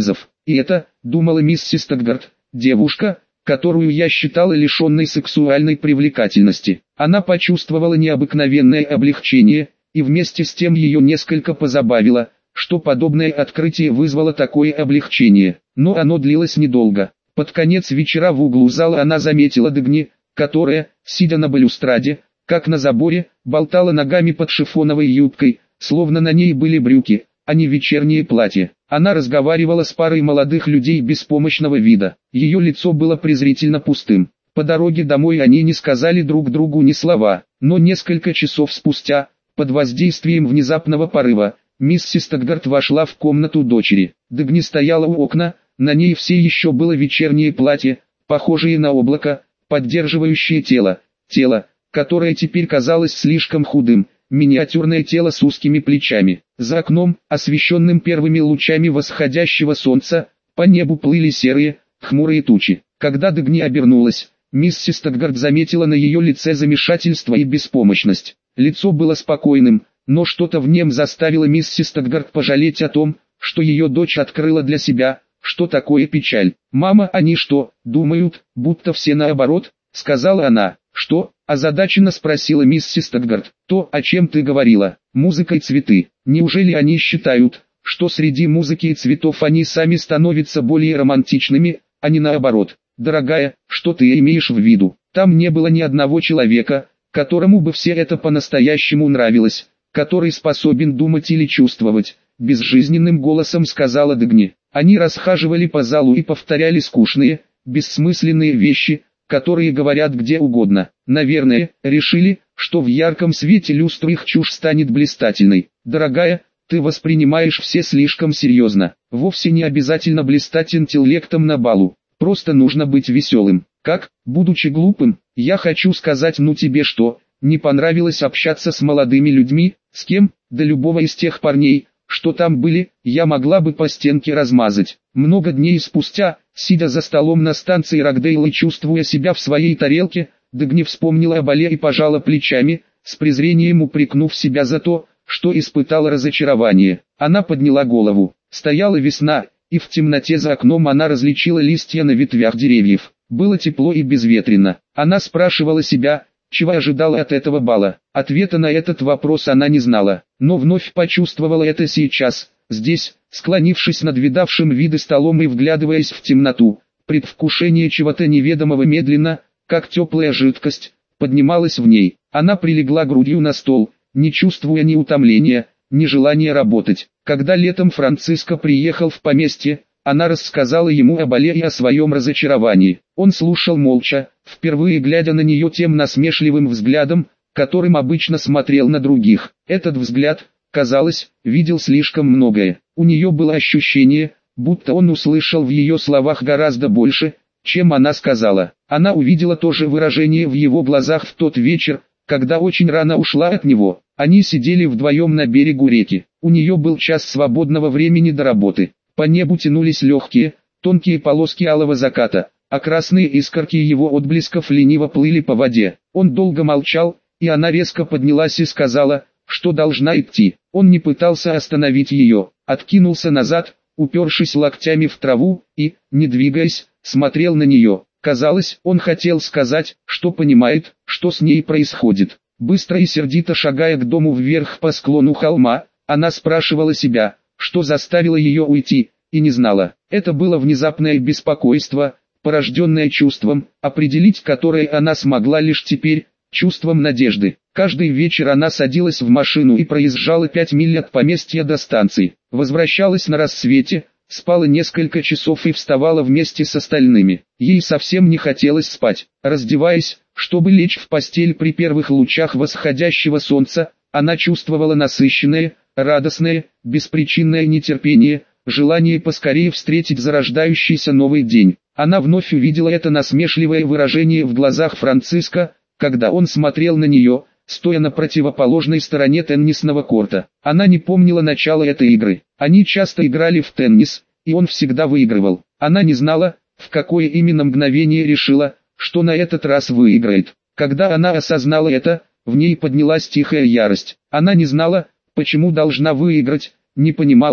И это, думала миссис Таггарт, девушка, которую я считала лишенной сексуальной привлекательности. Она почувствовала необыкновенное облегчение, и вместе с тем ее несколько позабавило, что подобное открытие вызвало такое облегчение. Но оно длилось недолго. Под конец вечера в углу зала она заметила Дагни, которая, сидя на балюстраде, как на заборе, болтала ногами под шифоновой юбкой, словно на ней были брюки, а не вечернее платье. Она разговаривала с парой молодых людей беспомощного вида. Ее лицо было презрительно пустым. По дороге домой они не сказали друг другу ни слова, но несколько часов спустя, под воздействием внезапного порыва, миссис Таггарт вошла в комнату дочери. Дагни стояла у окна, на ней все еще было вечернее платье, похожее на облако, поддерживающее тело, которое теперь казалось слишком худым, миниатюрное тело с узкими плечами. За окном, освещенным первыми лучами восходящего солнца, по небу плыли серые, хмурые тучи. Когда Дагни обернулась, миссис Таггарт заметила на ее лице замешательство и беспомощность. Лицо было спокойным, но что-то в нем заставило миссис Таггарт пожалеть о том, что ее дочь открыла для себя, что такое печаль. «Мама, они что, думают, будто все наоборот?» — сказала она. «Что?» — озадаченно спросила миссис Таггарт. «То, о чем ты говорила, музыка и цветы. Неужели они считают, что среди музыки и цветов они сами становятся более романтичными, а не наоборот? Дорогая, что ты имеешь в виду? Там не было ни одного человека, которому бы все это по-настоящему нравилось, который способен думать или чувствовать», — безжизненным голосом сказала Дагни. Они расхаживали по залу и повторяли скучные, бессмысленные вещи, которые говорят где угодно. Наверное, решили, что в ярком свете люстры их чушь станет блистательной. «Дорогая, ты воспринимаешь все слишком серьезно. Вовсе не обязательно блистать интеллектом на балу. Просто нужно быть веселым. Как, будучи глупым, я хочу сказать тебе что, не понравилось общаться с молодыми людьми, с кем, да любого из тех парней, что там были, я могла бы по стенке размазать». Много дней спустя, сидя за столом на станции Рокдейл и чувствуя себя в своей тарелке, Дагни вспомнила о бале и пожала плечами, с презрением упрекнув себя за то, что испытала разочарование. Она подняла голову. Стояла весна, и в темноте за окном она различила листья на ветвях деревьев. Было тепло и безветренно. Она спрашивала себя, чего ожидала от этого бала. Ответа на этот вопрос она не знала, но вновь почувствовала это сейчас, здесь, склонившись над видавшим виды столом и вглядываясь в темноту. Предвкушение чего-то неведомого медленно, как теплая жидкость, поднималось в ней. Она прилегла грудью на стол, не чувствуя ни утомления, ни желания работать. Когда летом Франциско приехал в поместье, она рассказала ему о бале и о своем разочаровании. Он слушал молча, впервые глядя на нее тем насмешливым взглядом, которым обычно смотрел на других. Этот взгляд, казалось, видел слишком многое. У нее было ощущение, будто он услышал в ее словах гораздо больше, чем она сказала. Она увидела то же выражение в его глазах в тот вечер, когда очень рано ушла от него. Они сидели вдвоем на берегу реки. У нее был час свободного времени до работы. По небу тянулись легкие, тонкие полоски алого заката, а красные искорки его отблесков лениво плыли по воде. Он долго молчал, и она резко поднялась и сказала, что должна идти. Он не пытался остановить ее, откинулся назад, упершись локтями в траву, и, не двигаясь, смотрел на нее. Казалось, он хотел сказать, что понимает, что с ней происходит. Быстро и сердито шагая к дому вверх по склону холма, она спрашивала себя, что заставило ее уйти, и не знала. Это было внезапное беспокойство, порожденное чувством, определить которое она смогла лишь теперь, чувством надежды. Каждый вечер она садилась в машину и проезжала 5 миль от поместья до станции. Возвращалась на рассвете, спала несколько часов и вставала вместе с остальными. Ей совсем не хотелось спать. Раздеваясь, чтобы лечь в постель при первых лучах восходящего солнца, она чувствовала насыщенное, радостное, беспричинное нетерпение, желание поскорее встретить зарождающийся новый день. Она вновь увидела это насмешливое выражение в глазах Франциско, когда он смотрел на нее, стоя на противоположной стороне теннисного корта. Она не помнила начала этой игры. Они часто играли в теннис, и он всегда выигрывал. Она не знала, в какое именно мгновение решила, что на этот раз выиграет. Когда она осознала это, в ней поднялась тихая ярость. Она не знала, почему должна выиграть, не понимала,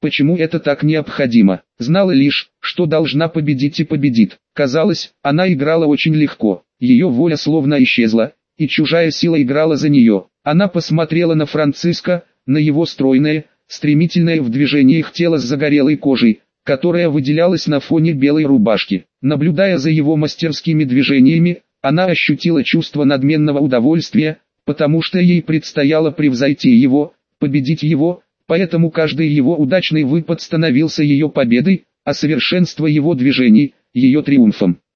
почему это так необходимо. Знала лишь, что должна победить и победит. Казалось, она играла очень легко. Ее воля словно исчезла, и чужая сила играла за нее. Она посмотрела на Франциско, на его стройное, стремительное в движениях тело с загорелой кожей, которая выделялась на фоне белой рубашки. Наблюдая за его мастерскими движениями, она ощутила чувство надменного удовольствия, потому что ей предстояло превзойти его, победить его, поэтому каждый его удачный выпад становился ее победой, а совершенство его движений – ее триумфом.